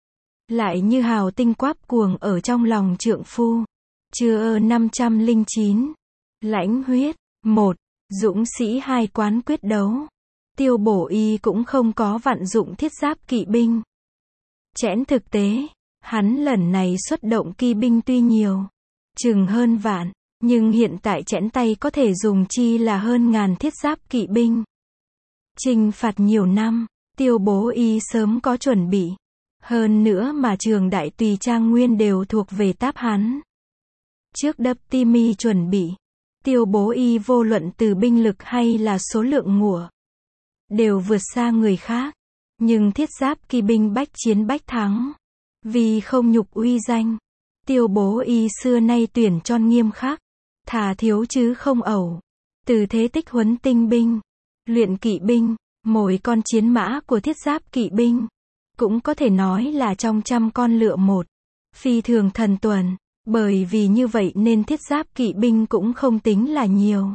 Lại như hào tinh quáp cuồng ở trong lòng trượng phu. Chưa năm trăm lẻ chín. Lãnh huyết. Một. Dũng sĩ hai quán quyết đấu. Tiêu Bổ Y cũng không có vận dụng thiết giáp kỵ binh. Chẽn thực tế, hắn lần này xuất động kỵ binh tuy nhiều, chừng hơn vạn, nhưng hiện tại chẽn tay có thể dùng chi là hơn ngàn thiết giáp kỵ binh. Chinh phạt nhiều năm, Tiêu Bố Y sớm có chuẩn bị. Hơn nữa mà trường đại tùy trang nguyên đều thuộc về táp hắn. Trước đập Timi chuẩn bị, Tiêu Bố Y vô luận từ binh lực hay là số lượng ngựa, đều vượt xa người khác. Nhưng thiết giáp kỵ binh bách chiến bách thắng. Vì không nhục uy danh, Tiêu Bố Y xưa nay tuyển chọn nghiêm khắc, thà thiếu chứ không ẩu. Từ thế tích huấn tinh binh, luyện kỵ binh, mỗi con chiến mã của thiết giáp kỵ binh cũng có thể nói là trong trăm con lựa một, phi thường thần tuần. Bởi vì như vậy nên thiết giáp kỵ binh cũng không tính là nhiều.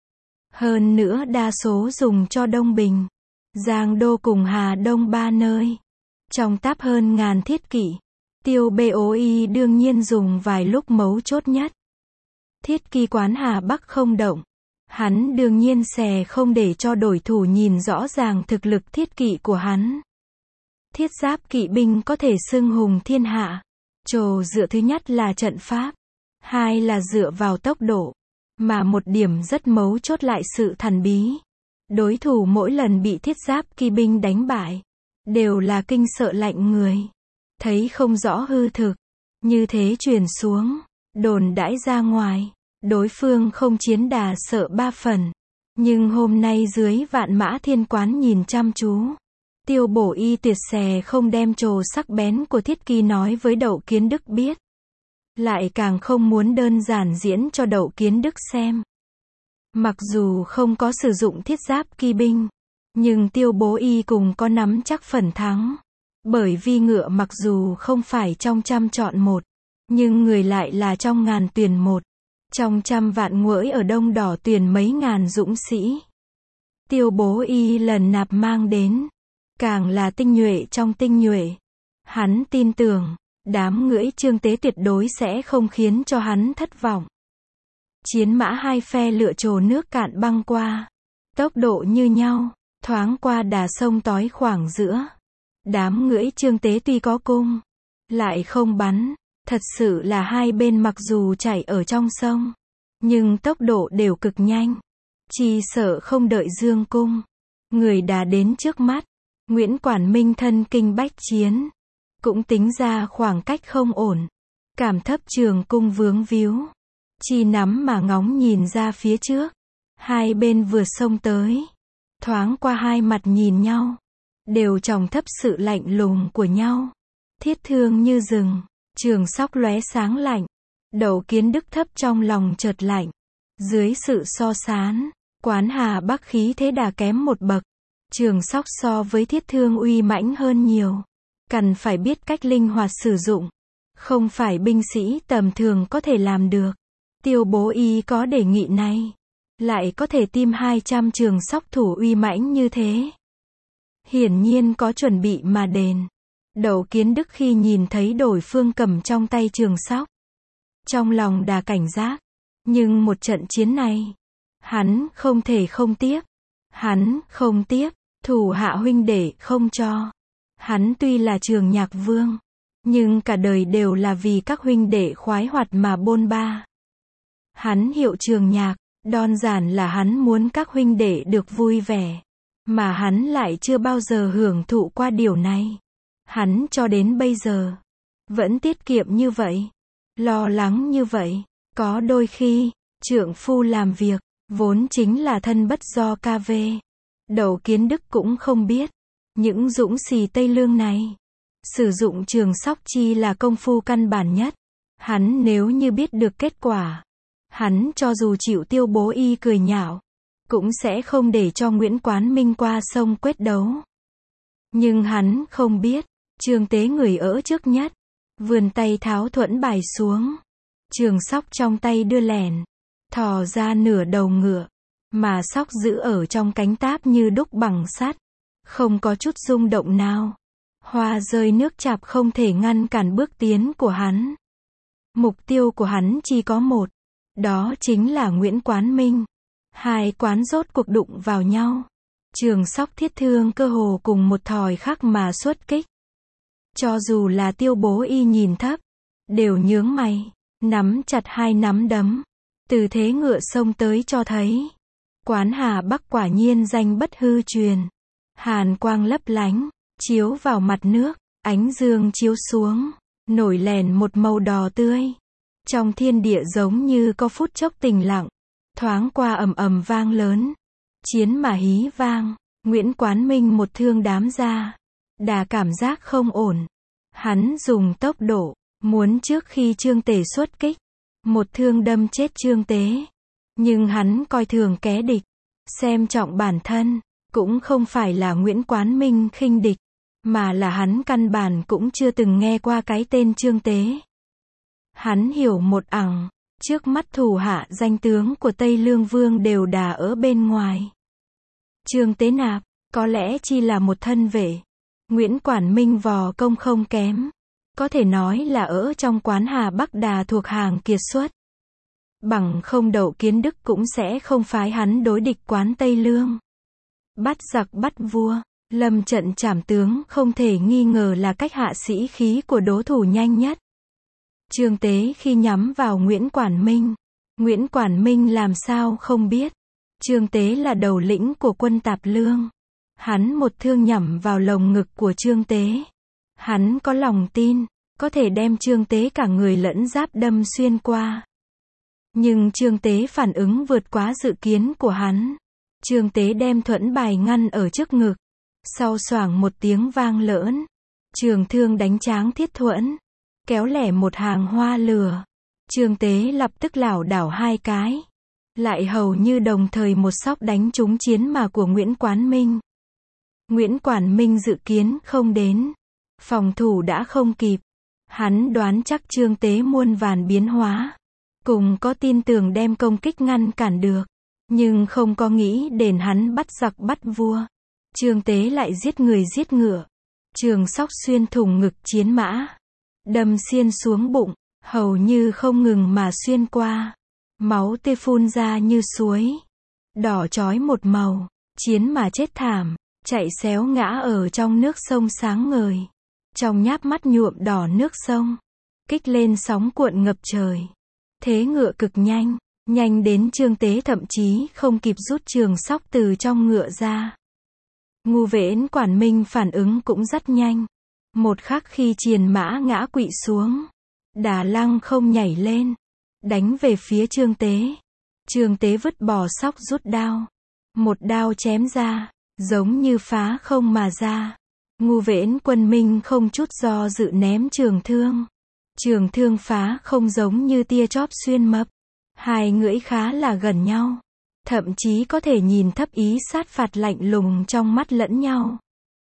Hơn nữa đa số dùng cho Đông Bình, Giang Đô cùng Hà Đông ba nơi. Trong táp hơn ngàn thiết kỵ, Tiêu Bố Y đương nhiên dùng vài lúc mấu chốt nhất. Thiết kỵ quán Hà Bắc không động, hắn đương nhiên sẽ không để cho đối thủ nhìn rõ ràng thực lực thiết kỵ của hắn. Thiết giáp kỵ binh có thể xưng hùng thiên hạ. Trồ dựa thứ nhất là trận pháp, hai là dựa vào tốc độ, mà một điểm rất mấu chốt lại sự thần bí. Đối thủ mỗi lần bị thiết giáp kỵ binh đánh bại, đều là kinh sợ lạnh người, thấy không rõ hư thực, như thế truyền xuống, đồn đãi ra ngoài, đối phương không chiến đà sợ ba phần. Nhưng hôm nay dưới vạn mã thiên quán nhìn chăm chú, Tiêu Bổ Y tuyệt sẽ không đem trồ sắc bén của thiết kỵ nói với Đậu Kiến Đức biết. Lại càng không muốn đơn giản diễn cho Đậu Kiến Đức xem. Mặc dù không có sử dụng thiết giáp kỵ binh, nhưng Tiêu Bố Y cùng có nắm chắc phần thắng. Bởi vì ngựa mặc dù không phải trong trăm chọn một, nhưng người lại là trong ngàn tuyển một. Trong trăm vạn ngũi ở Đông Đỏ tuyển mấy ngàn dũng sĩ. Tiêu Bố Y lần nạp mang đến, càng là tinh nhuệ trong tinh nhuệ. Hắn tin tưởng, đám ngưỡi Trương Tế tuyệt đối sẽ không khiến cho hắn thất vọng. Chiến mã hai phe lựa trồ nước cạn băng qua. Tốc độ như nhau, thoáng qua đà sông tói khoảng giữa. Đám ngưỡi Trương Tế tuy có cung, lại không bắn. Thật sự là hai bên mặc dù chảy ở trong sông, nhưng tốc độ đều cực nhanh. Chỉ sợ không đợi dương cung, người đã đến trước mắt. Nguyễn Quản Minh thân kinh bách chiến, cũng tính ra khoảng cách không ổn. Cảm thấp trường cung vướng víu. Chi nắm mà ngóng nhìn ra phía trước. Hai bên vừa xông tới. Thoáng qua hai mặt nhìn nhau. Đều tròng thấp sự lạnh lùng của nhau. Thiết thương như rừng. Trường sóc lóe sáng lạnh. Đậu Kiến Đức thấp trong lòng chợt lạnh. Dưới sự so sán, Quán Hà Bắc khí thế đà kém một bậc. Trường sóc so với thiết thương uy mãnh hơn nhiều. Cần phải biết cách linh hoạt sử dụng. Không phải binh sĩ tầm thường có thể làm được. Tiêu Bố Y có đề nghị này. Lại có thể tìm hai trăm trường sóc thủ uy mãnh như thế. Hiển nhiên có chuẩn bị mà đền. Đậu Kiến Đức khi nhìn thấy đối phương cầm trong tay trường sóc. Trong lòng đà cảnh giác. Nhưng một trận chiến này, hắn không thể không tiếp. Hắn không tiếp, thủ hạ huynh đệ không cho. Hắn tuy là Trường Nhạc Vương, nhưng cả đời đều là vì các huynh đệ khoái hoạt mà bôn ba. Hắn hiệu Trường Nhạc, đơn giản là hắn muốn các huynh đệ được vui vẻ. Mà hắn lại chưa bao giờ hưởng thụ qua điều này. Hắn cho đến bây giờ, vẫn tiết kiệm như vậy. Lo lắng như vậy. Có đôi khi, trượng phu làm việc, vốn chính là thân bất do ca vê. Đậu Kiến Đức cũng không biết. Những dũng xì Tây Lương này, sử dụng trường sóc chi là công phu căn bản nhất. Hắn nếu như biết được kết quả, hắn cho dù chịu Tiêu Bố Y cười nhạo, cũng sẽ không để cho Nguyễn Quán Minh qua sông quyết đấu. Nhưng hắn không biết, Trương Tế người ở trước nhất, vươn tay tháo thuẫn bài xuống. Trường sóc trong tay đưa lèn, thò ra nửa đầu ngựa, mà sóc giữ ở trong cánh táp như đúc bằng sắt, không có chút rung động nào. Hoa rơi nước chạp không thể ngăn cản bước tiến của hắn. Mục tiêu của hắn chỉ có một, đó chính là Nguyễn Quán Minh. Hai quán rốt cuộc đụng vào nhau. Trường sóc thiết thương cơ hồ cùng một thời khắc mà xuất kích. Cho dù là Tiêu Bố Y nhìn thấp, đều nhướng mày, nắm chặt hai nắm đấm. Từ thế ngựa xông tới cho thấy, Quán Hà Bắc quả nhiên danh bất hư truyền. Hàn quang lấp lánh, chiếu vào mặt nước, ánh dương chiếu xuống, nổi lèn một màu đỏ tươi. Trong thiên địa giống như có phút chốc tĩnh lặng, thoáng qua ầm ầm vang lớn. Chiến mà hí vang, Nguyễn Quán Minh một thương đám ra. Đà cảm giác không ổn. Hắn dùng tốc độ, muốn trước khi Trương Tể xuất kích, một thương đâm chết Trương Tế. Nhưng hắn coi thường kẻ địch, xem trọng bản thân, cũng không phải là Nguyễn Quán Minh khinh địch, mà là hắn căn bản cũng chưa từng nghe qua cái tên Trương Tế. Hắn hiểu một ẳng, trước mắt thủ hạ danh tướng của Tây Lương Vương đều đà ở bên ngoài. Trương Tế Nạp, có lẽ chỉ là một thân vệ. Nguyễn Quán Minh vò công không kém. Có thể nói là ở trong Quán Hà Bắc đà thuộc hàng kiệt xuất. Bằng không Đậu Kiến Đức cũng sẽ không phái hắn đối địch Quán Tây Lương. Bắt giặc bắt vua, lâm trận trảm tướng không thể nghi ngờ là cách hạ sĩ khí của đối thủ nhanh nhất. Trương Tế khi nhắm vào Nguyễn Quán Minh, Nguyễn Quán Minh làm sao không biết. Trương Tế là đầu lĩnh của quân Tạp Lương. Hắn một thương nhắm vào lồng ngực của Trương Tế. Hắn có lòng tin, có thể đem Trương Tế cả người lẫn giáp đâm xuyên qua. Nhưng Trương Tế phản ứng vượt quá dự kiến của hắn. Trương Tế đem thuẫn bài ngăn ở trước ngực. Sau xoảng một tiếng vang lớn, trường thương đánh tráng thiết thuẫn, kéo lẻ một hàng hoa lửa. Trương Tế lập tức lảo đảo hai cái. Lại hầu như đồng thời một sóc đánh trúng chiến mã của Nguyễn Quán Minh. Nguyễn Quán Minh dự kiến không đến. Phòng thủ đã không kịp. Hắn đoán chắc Trương Tế muôn vàn biến hóa. Cùng có tin tưởng đem công kích ngăn cản được. Nhưng không có nghĩ đến hắn bắt giặc bắt vua. Trương Tế lại giết người giết ngựa. Trường sóc xuyên thủng ngực chiến mã. Đâm xiên xuống bụng. Hầu như không ngừng mà xuyên qua. Máu tươi phun ra như suối. Đỏ chói một màu. Chiến mà chết thảm. Chạy xéo ngã ở trong nước sông sáng ngời. Trong nháp mắt nhuộm đỏ nước sông. Kích lên sóng cuộn ngập trời. Thế ngựa cực nhanh. Nhanh đến Trương Tế thậm chí không kịp rút trường sóc từ trong ngựa ra. Ngu Nguyễn Quán Minh phản ứng cũng rất nhanh. Một khắc khi triền mã ngã quỵ xuống. Đà lăng không nhảy lên, đánh về phía Trương Tế. Trương Tế vứt bỏ sóc rút đao. Một đao chém ra, giống như phá không mà ra. Ngu Viễn Quân Minh không chút do dự ném trường thương. Trường thương phá không giống như tia chóp xuyên mập. Hai ngưỡi khá là gần nhau. Thậm chí có thể nhìn thấp ý sát phạt lạnh lùng trong mắt lẫn nhau.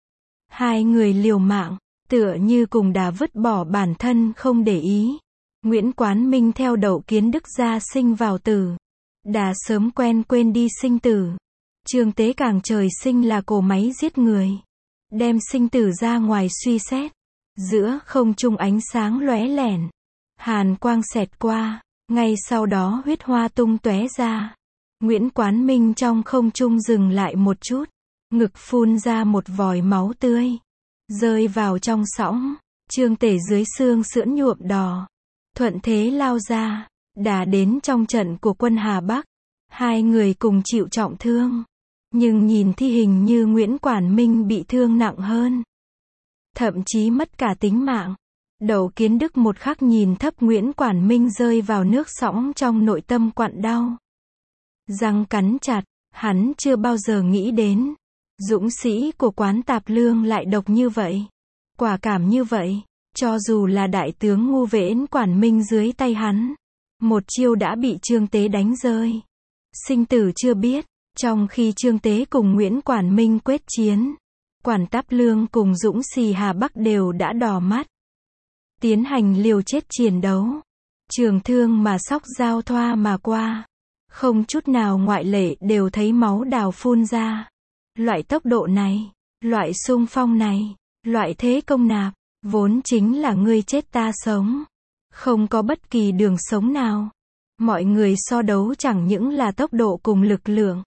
Hai người liều mạng, tựa như cùng đã vứt bỏ bản thân không để ý. Nguyễn Quán Minh theo Đậu Kiến Đức ra sinh vào tử. Đã sớm quen quên đi sinh tử. Trương Tế càng trời sinh là cỗ máy giết người. Đem sinh tử ra ngoài suy xét. Giữa không trung ánh sáng lóe lẻn. Hàn quang xẹt qua. Ngay sau đó huyết hoa tung tóe ra. Nguyễn Quán Minh trong không trung dừng lại một chút. Ngực phun ra một vòi máu tươi. Rơi vào trong sõng. Trương Tế dưới xương sữa nhuộm đỏ. Thuận thế lao ra. Đã đến trong trận của quân Hà Bắc. Hai người cùng chịu trọng thương. Nhưng nhìn thi hình như Nguyễn Quán Minh bị thương nặng hơn. Thậm chí mất cả tính mạng. Đậu Kiến Đức một khắc nhìn thấp Nguyễn Quán Minh rơi vào nước sõng trong nội tâm quặn đau. Răng cắn chặt, hắn chưa bao giờ nghĩ đến. Dũng sĩ của Quán Tạp Lương lại độc như vậy. Quả cảm như vậy. Cho dù là đại tướng Ngu Viễn Quán Minh dưới tay hắn. Một chiêu đã bị Trương Tế đánh rơi. Sinh tử chưa biết. Trong khi Trương Tế cùng Nguyễn Quán Minh quyết chiến. Quán Tạp Lương cùng dũng sĩ Hà Bắc đều đã đỏ mắt. Tiến hành liều chết chiến đấu. Trường thương mà sóc giao thoa mà qua. Không chút nào ngoại lệ đều thấy máu đào phun ra. Loại tốc độ này, loại xung phong này, loại thế công nạp, vốn chính là ngươi chết ta sống. Không có bất kỳ đường sống nào. Mọi người so đấu chẳng những là tốc độ cùng lực lượng,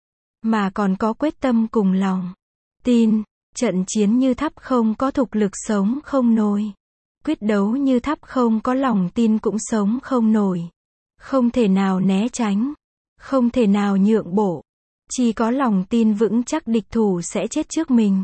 mà còn có quyết tâm cùng lòng tin. Trận chiến như thắp không có thục lực sống không nổi. Quyết đấu như thắp không có lòng tin cũng sống không nổi. Không thể nào né tránh. Không thể nào nhượng bộ. Chỉ có lòng tin vững chắc địch thủ sẽ chết trước mình.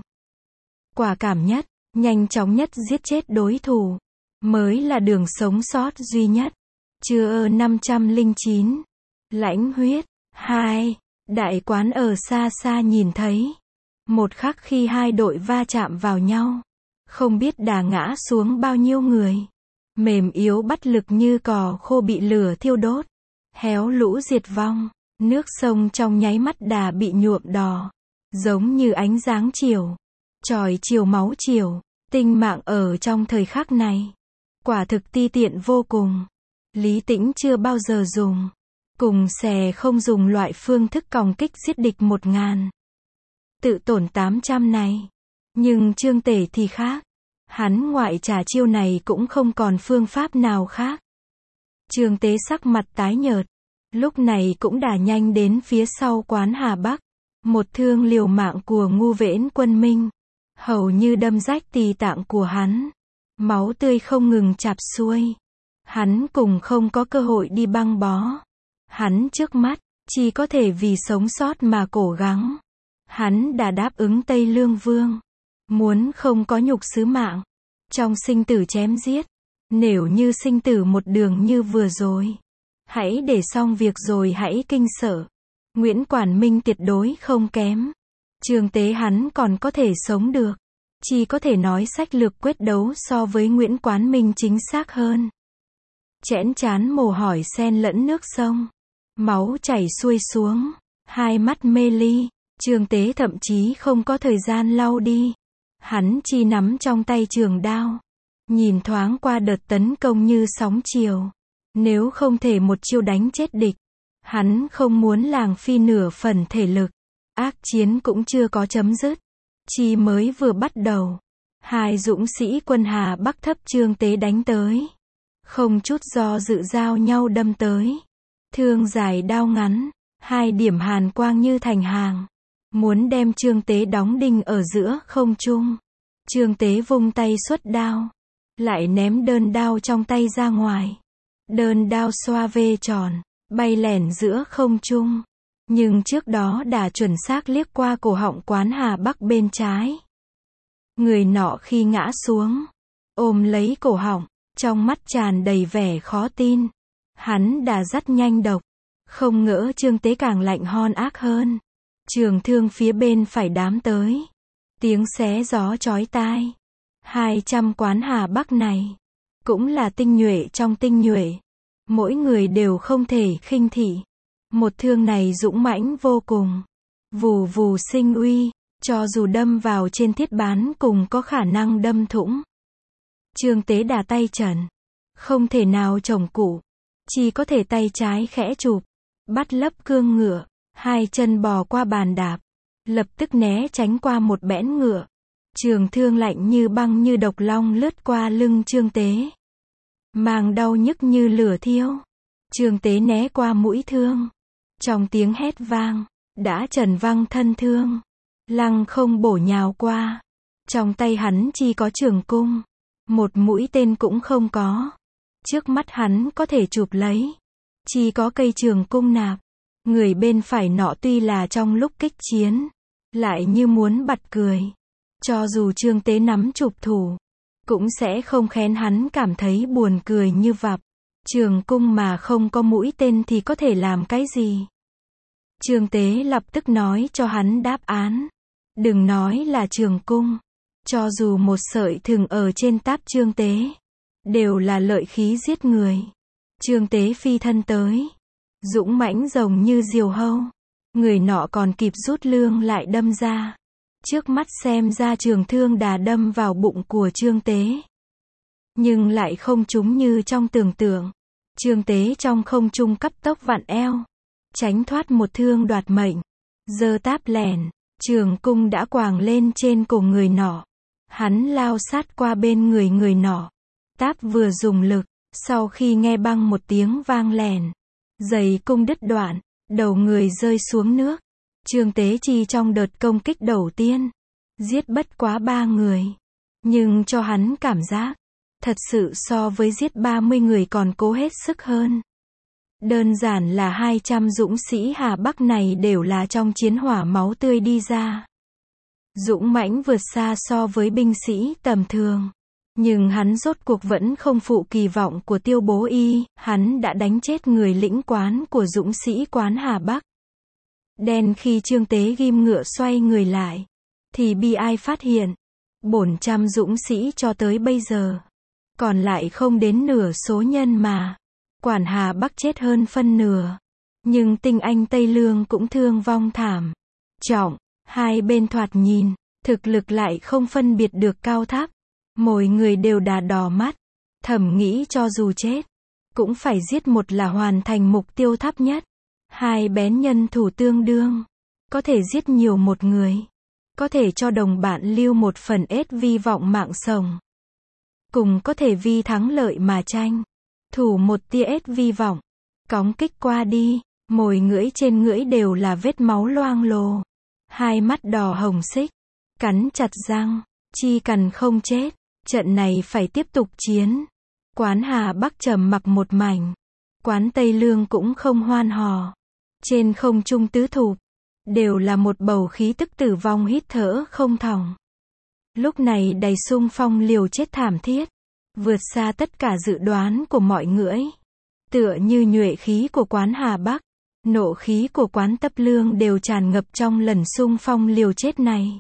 Quả cảm nhất, nhanh chóng nhất giết chết đối thủ. Mới là đường sống sót duy nhất. Chưa năm trăm lẻ chín. Lãnh huyết. hai. Đại quán ở xa xa nhìn thấy. Một khắc khi hai đội va chạm vào nhau. Không biết đà ngã xuống bao nhiêu người. Mềm yếu bất lực như cỏ khô bị lửa thiêu đốt. Héo lũ diệt vong. Nước sông trong nháy mắt đà bị nhuộm đỏ. Giống như ánh giáng chiều. Chòi chiều máu chiều. Tinh mạng ở trong thời khắc này. Quả thực ti tiện vô cùng. Lý Tĩnh chưa bao giờ dùng. Cùng xè không dùng loại phương thức còng kích giết địch một ngàn. Tự tổn tám trăm này. Nhưng Trương Tế thì khác. Hắn ngoại trả chiêu này cũng không còn phương pháp nào khác. Trương Tế sắc mặt tái nhợt. Lúc này cũng đã nhanh đến phía sau Quán Hà Bắc. Một thương liều mạng của Ngu Viễn Quân Minh. Hầu như đâm rách tỳ tạng của hắn. Máu tươi không ngừng chảy xuôi. Hắn cùng không có cơ hội đi băng bó. Hắn trước mắt, chỉ có thể vì sống sót mà cố gắng. Hắn đã đáp ứng Tây Lương Vương. Muốn không có nhục sứ mạng. Trong sinh tử chém giết. Nếu như sinh tử một đường như vừa rồi. Hãy để xong việc rồi hãy kinh sợ. Nguyễn Quán Minh tuyệt đối không kém. Trương Tế hắn còn có thể sống được. Chỉ có thể nói sách lược quyết đấu so với Nguyễn Quán Minh chính xác hơn. Chẽn chán mồ hôi xen lẫn nước sông. Máu chảy xuôi xuống. Hai mắt mê ly. Trương Tế thậm chí không có thời gian lau đi. Hắn chỉ nắm trong tay trường đao. Nhìn thoáng qua đợt tấn công như sóng chiều. Nếu không thể một chiêu đánh chết địch. Hắn không muốn lãng phí nửa phần thể lực. Ác chiến cũng chưa có chấm dứt. Chỉ mới vừa bắt đầu. Hai dũng sĩ quân Hà Bắc thấp Trương Tế đánh tới. Không chút do dự giao nhau đâm tới. Thương dài đao ngắn. Hai điểm hàn quang như thành hàng. Muốn đem Trương Tế đóng đinh ở giữa không trung. Trương Tế vung tay xuất đao. Lại ném đơn đao trong tay ra ngoài. Đơn đao xoa vê tròn. Bay lẻn giữa không trung. Nhưng trước đó đã chuẩn xác liếc qua cổ họng Quán Hà Bắc bên trái. Người nọ khi ngã xuống. Ôm lấy cổ họng. trong mắt tràn đầy vẻ khó tin. Hắn đã rất nhanh độc. Không ngỡ Trương Tế càng lạnh hon ác hơn. Trường thương phía bên phải đám tới. Tiếng xé gió chói tai. Hai trăm quán Hà Bắc này cũng là tinh nhuệ trong tinh nhuệ. Mỗi người đều không thể khinh thị. Một thương này dũng mãnh vô cùng. Vù vù sinh uy, cho dù đâm vào trên thiết bán cùng có khả năng đâm thủng. Trương Tế đà tay trần. Không thể nào chồng cụ. Chỉ có thể tay trái khẽ chụp. Bắt lấp cương ngựa. Hai chân bò qua bàn đạp. Lập tức né tránh qua một bẽn ngựa. Trường thương lạnh như băng như độc long lướt qua lưng Trương Tế. Màng đau nhức như lửa thiêu. Trương Tế né qua mũi thương. Trong tiếng hét vang, đã trần văng thân thương. Lăng không bổ nhào qua. Trong tay hắn chỉ có trường cung. Một mũi tên cũng không có. Trước mắt hắn có thể chụp lấy. Chỉ có cây trường cung nạp. Người bên phải nọ tuy là trong lúc kích chiến. Lại như muốn bật cười. Cho dù Trương Tế nắm chụp thủ. Cũng sẽ không khen hắn cảm thấy buồn cười như vập. Trường cung mà không có mũi tên thì có thể làm cái gì? Trương Tế lập tức nói cho hắn đáp án. Đừng nói là trường cung. Cho dù một sợi thừng ở trên táp Trương Tế. Đều là lợi khí giết người. Trương Tế phi thân tới. Dũng mãnh rồng như diều hâu. Người nọ còn kịp rút lương lại đâm ra. Trước mắt xem ra trường thương đà đâm vào bụng của Trương Tế. Nhưng lại không trúng như trong tưởng tượng. Trương Tế trong không trung cấp tốc vặn eo. Tránh thoát một thương đoạt mệnh. Giơ táp lèn. Trường cung đã quàng lên trên cổ người nọ. Hắn lao sát qua bên người người nọ. Táp vừa dùng lực. Sau khi nghe băng một tiếng vang lèn. Giày cung đứt đoạn. Đầu người rơi xuống nước. Trương Tế chi trong đợt công kích đầu tiên. Giết bất quá ba người. Nhưng cho hắn cảm giác. Thật sự so với giết ba mươi người còn cố hết sức hơn. Đơn giản là hai trăm dũng sĩ Hà Bắc này đều là trong chiến hỏa máu tươi đi ra. Dũng mãnh vượt xa so với binh sĩ tầm thường. Nhưng hắn rốt cuộc vẫn không phụ kỳ vọng của Tiêu Bố Y, hắn đã đánh chết người lĩnh quán của dũng sĩ quán Hà Bắc. Đen khi Trương Tế ghim ngựa xoay người lại, thì bi ai phát hiện, bổn trăm dũng sĩ cho tới bây giờ, còn lại không đến nửa số nhân mà. Quản Hà Bắc chết hơn phân nửa, nhưng tinh anh Tây Lương cũng thương vong thảm trọng, hai bên thoạt nhìn, thực lực lại không phân biệt được cao thấp. Mỗi người đều đà đỏ mắt, thầm nghĩ cho dù chết, cũng phải giết một là hoàn thành mục tiêu thấp nhất. Hai bén nhân thủ tương đương, có thể giết nhiều một người, có thể cho đồng bạn lưu một phần ết vi vọng mạng sống. Cùng có thể vì thắng lợi mà tranh, thủ một tia ết vi vọng, cóng kích qua đi, mồi ngửi trên ngửi đều là vết máu loang lồ. Hai mắt đỏ hồng xích, cắn chặt răng, chi cần không chết. Trận này phải tiếp tục chiến. Quán Hà Bắc trầm mặc một mảnh. Quán Tây Lương cũng không hoan hò. Trên không trung tứ thụp, đều là một bầu khí tức tử vong hít thở không thòng. Lúc này đầy xung phong liều chết thảm thiết. Vượt xa tất cả dự đoán của mọi người. Tựa như nhuệ khí của quán Hà Bắc, nộ khí của quán Tấp Lương đều tràn ngập trong lần xung phong liều chết này.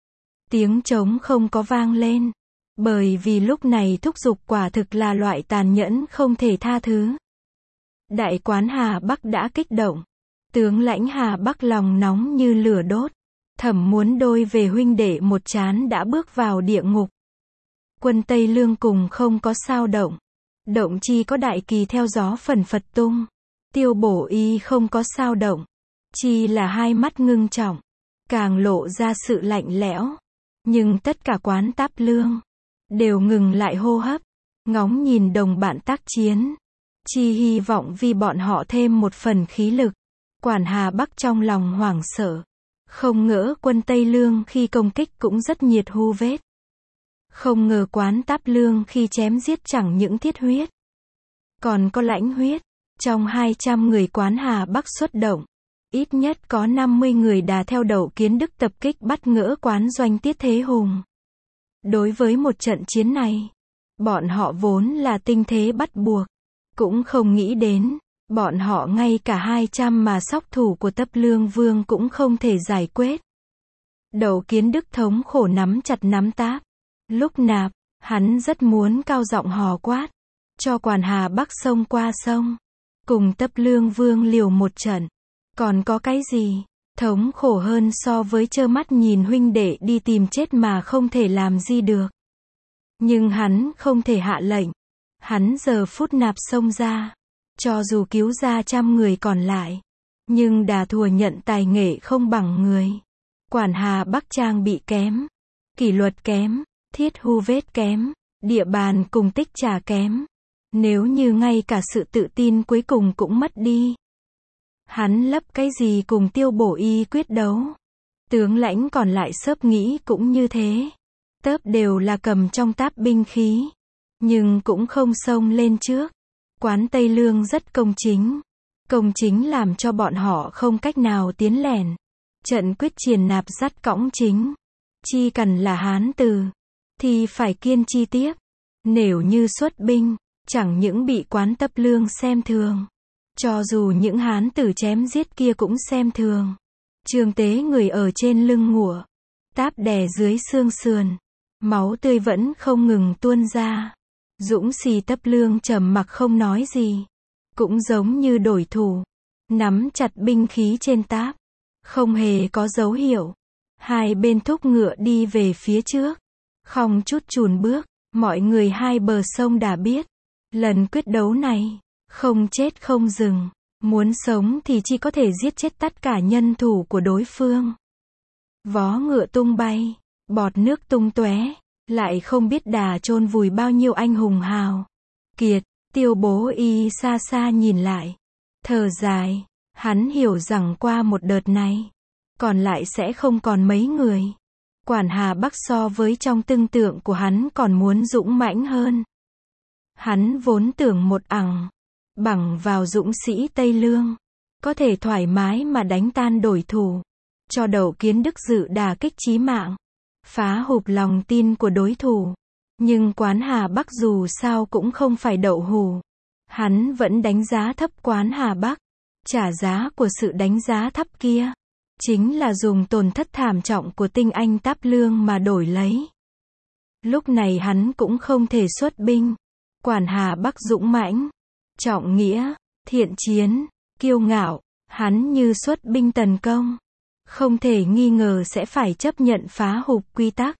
Tiếng trống không có vang lên. Bởi vì lúc này thúc giục quả thực là loại tàn nhẫn không thể tha thứ. Đại quán Hà Bắc đã kích động. Tướng lãnh Hà Bắc lòng nóng như lửa đốt. Thầm muốn đôi về huynh đệ một chán đã bước vào địa ngục. Quân Tây Lương cùng không có sao động. Động chi có đại kỳ theo gió phần phật tung. Tiêu Bổ Y không có sao động. Chi là hai mắt ngưng trọng. Càng lộ ra sự lạnh lẽo. Nhưng tất cả quán Táp Lương đều ngừng lại hô hấp, ngóng nhìn đồng bạn tác chiến. Chi hy vọng vì bọn họ thêm một phần khí lực. Quản Hà Bắc trong lòng hoảng sợ. Không ngỡ quân Tây Lương khi công kích cũng rất nhiệt hu vết. Không ngờ quán Táp Lương khi chém giết chẳng những thiết huyết, còn có lãnh huyết. Trong hai trăm người quán Hà Bắc xuất động, ít nhất có năm mươi người đà theo Đậu Kiến Đức tập kích bắt ngỡ quán doanh Tiết Thế Hùng. Đối với một trận chiến này, Bọn họ vốn là tình thế bắt buộc. Cũng không nghĩ đến, bọn họ ngay cả hai trăm mà sóc thủ của Tấp Lương Vương cũng không thể giải quyết. Đầu Kiến Đức thống khổ nắm chặt nắm táp. Lúc nạp, hắn rất muốn cao giọng hò quát, cho quản Hà Bắc sông qua sông, cùng Tấp Lương Vương liều một trận. Còn có cái gì thống khổ hơn so với trơ mắt nhìn huynh đệ đi tìm chết mà không thể làm gì được. Nhưng hắn không thể hạ lệnh. Hắn giờ phút nạp sông ra, cho dù cứu ra trăm người còn lại, nhưng đà thừa nhận tài nghệ không bằng người. Quản Hà Bắc trang bị kém, kỷ luật kém, thiết hu vết kém, địa bàn cùng tích trà kém. Nếu như ngay cả sự tự tin cuối cùng cũng mất đi, hắn lấp cái gì cùng Tiêu Bổ Y quyết đấu. Tướng lãnh còn lại xớp nghĩ cũng như thế. Tớp đều là cầm trong táp binh khí, nhưng cũng không xông lên trước. Quán Tây Lương rất công chính. Công chính làm cho bọn họ không cách nào tiến lẻn. Trận quyết triền nạp dắt cõng chính. Chi cần là hán từ, thì phải kiên chi tiếp. Nếu như xuất binh, chẳng những bị quán Tấp Lương xem thường, cho dù những hán tử chém giết kia cũng xem thường. Trương Tế người ở trên lưng ngựa, táp đè dưới xương sườn, máu tươi vẫn không ngừng tuôn ra. Dũng Xì Tấp Lương trầm mặc không nói gì, cũng giống như đổi thủ, nắm chặt binh khí trên táp, không hề có dấu hiệu. Hai bên thúc ngựa đi về phía trước, không chút chùn bước. Mọi người hai bờ sông đã biết, lần quyết đấu này, không chết không dừng, muốn sống thì chỉ có thể giết chết tất cả nhân thủ của đối phương. Vó ngựa tung bay, bọt nước tung tóe, lại không biết đà chôn vùi bao nhiêu anh hùng hào kiệt. Tiêu Bố Y xa xa nhìn lại, thở dài, hắn hiểu rằng qua một đợt này, còn lại sẽ không còn mấy người. Quản Hà Bắc so với trong tưởng tượng của hắn còn muốn dũng mãnh hơn. Hắn vốn tưởng một ẳng, bằng vào dũng sĩ Tây Lương, có thể thoải mái mà đánh tan đối thủ, cho Đầu Kiến Đức dự đả kích chí mạng, phá hụp lòng tin của đối thủ. Nhưng quán Hà Bắc dù sao cũng không phải đậu hù. Hắn vẫn đánh giá thấp quán Hà Bắc. Trả giá của sự đánh giá thấp kia, chính là dùng tổn thất thảm trọng của tinh anh Táp Lương mà đổi lấy. Lúc này hắn cũng không thể xuất binh. Quản Hà Bắc dũng mãnh, trọng nghĩa, thiện chiến, kiêu ngạo, hắn như xuất binh tấn công, không thể nghi ngờ sẽ phải chấp nhận phá hụp quy tắc.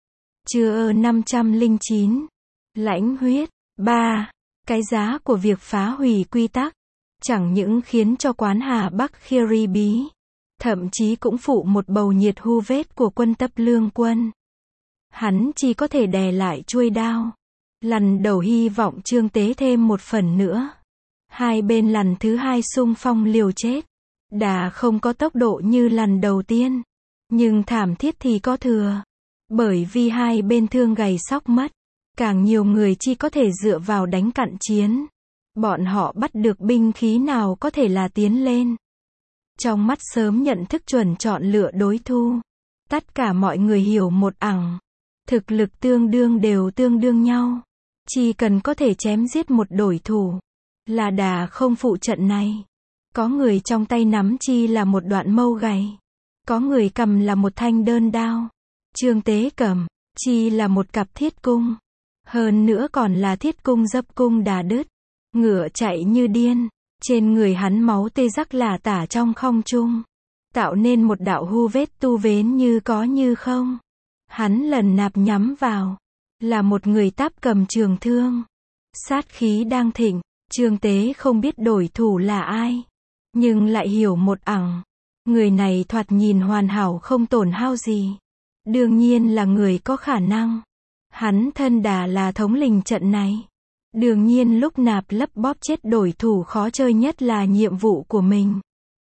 Chưa năm trăm lẻ chín. Lãnh huyết. ba. Cái giá của việc phá hủy quy tắc, chẳng những khiến cho quán Hà Bắc khiêri bí, thậm chí cũng phụ một bầu nhiệt hu vết của quân Tấp Lương quân. Hắn chỉ có thể đè lại chuôi đao, lần đầu hy vọng Trương Tế thêm một phần nữa. Hai bên lần thứ hai xung phong liều chết, đã không có tốc độ như lần đầu tiên, nhưng thảm thiết thì có thừa. Bởi vì hai bên thương gầy sóc mất, càng nhiều người chỉ có thể dựa vào đánh cận chiến. Bọn họ bắt được binh khí nào có thể là tiến lên. Trong mắt sớm nhận thức chuẩn chọn lựa đối thủ, tất cả mọi người hiểu một ẳng, thực lực tương đương đều tương đương nhau. Chỉ cần có thể chém giết một đối thủ, là đã không phụ trận này. Có người trong tay nắm chi là một đoạn mâu gầy, có người cầm là một thanh đơn đao. Trương Tế cầm, chi là một cặp thiết cung. Hơn nữa còn là thiết cung dấp cung đà đứt. Ngựa chạy như điên, trên người hắn máu tê rắc lả tả trong không trung, tạo nên một đạo hu vết tu vến như có như không. Hắn lần nạp nhắm vào, là một người Táp cầm trường thương. Sát khí đang thịnh, Trương Tế không biết đối thủ là ai, nhưng lại hiểu một ẳng. Người này thoạt nhìn hoàn hảo không tổn hao gì. Đương nhiên là người có khả năng. Hắn thân đà là thống lĩnh trận này. Đương nhiên lúc nạp lấp bóp chết đối thủ khó chơi nhất là nhiệm vụ của mình.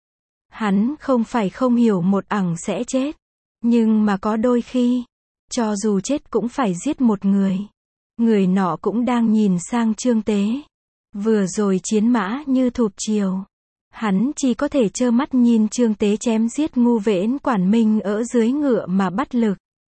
Hắn không phải không hiểu một ẳng sẽ chết, nhưng mà có đôi khi, cho dù chết cũng phải giết một người. Người nọ cũng đang nhìn sang Trương Tế. Vừa rồi chiến mã như thụp chiều, hắn chỉ có thể trơ mắt nhìn Trương Tế chém giết ngu vễn Quản Minh ở dưới ngựa mà bắt lực.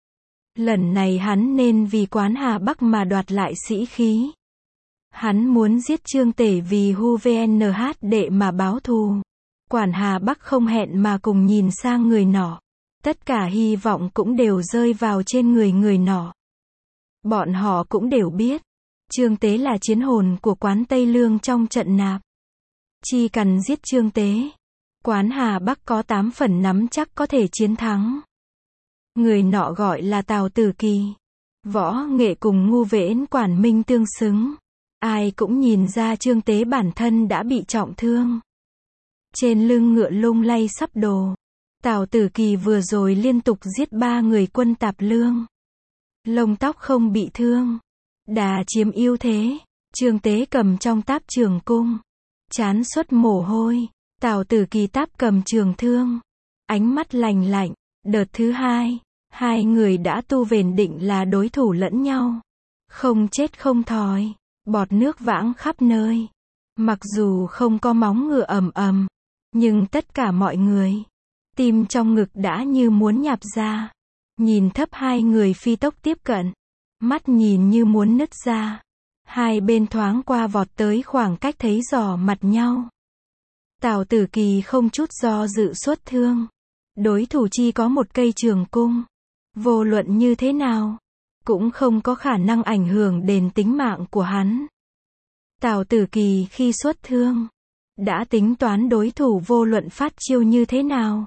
Lần này hắn nên vì quán Hà Bắc mà đoạt lại sĩ khí. Hắn muốn giết Trương Tể vì Hu vê en hát đệ mà báo thù. Quản Hà Bắc không hẹn mà cùng nhìn sang người nọ. Tất cả hy vọng cũng đều rơi vào trên người người nọ. Bọn họ cũng đều biết, Trương Tế là chiến hồn của quán Tây Lương trong trận nạp. Chỉ cần giết Trương Tế, quán Hà Bắc có tám phần nắm chắc có thể chiến thắng. Người nọ gọi là Tào Tử Kỳ. Võ nghệ cùng Ngu Vễn Quản Minh tương xứng. Ai cũng nhìn ra Trương Tế bản thân đã bị trọng thương. Trên lưng ngựa lung lay sắp đổ. Tào Tử Kỳ vừa rồi liên tục giết ba người quân Tạp Lương. Lông tóc không bị thương. Đà chiếm ưu thế. Trương Tế cầm trong táp trường cung. Chán xuất mồ hôi. Tào Tử Kỳ táp cầm trường thương. Ánh mắt lành lạnh. Đợt thứ hai, hai người đã tu vền định là đối thủ lẫn nhau. Không chết không thòi. Bọt nước vãng khắp nơi. Mặc dù không có móng ngựa ầm ầm, nhưng tất cả mọi người, tim trong ngực đã như muốn nhạp ra. Nhìn thấp hai người phi tốc tiếp cận. Mắt nhìn như muốn nứt ra. Hai bên thoáng qua vọt tới khoảng cách thấy rõ mặt nhau. Tào Tử Kỳ không chút do dự xuất thương. Đối thủ chỉ có một cây trường cung. Vô luận như thế nào, cũng không có khả năng ảnh hưởng đến tính mạng của hắn. Tào Tử Kỳ khi xuất thương, đã tính toán đối thủ vô luận phát chiêu như thế nào.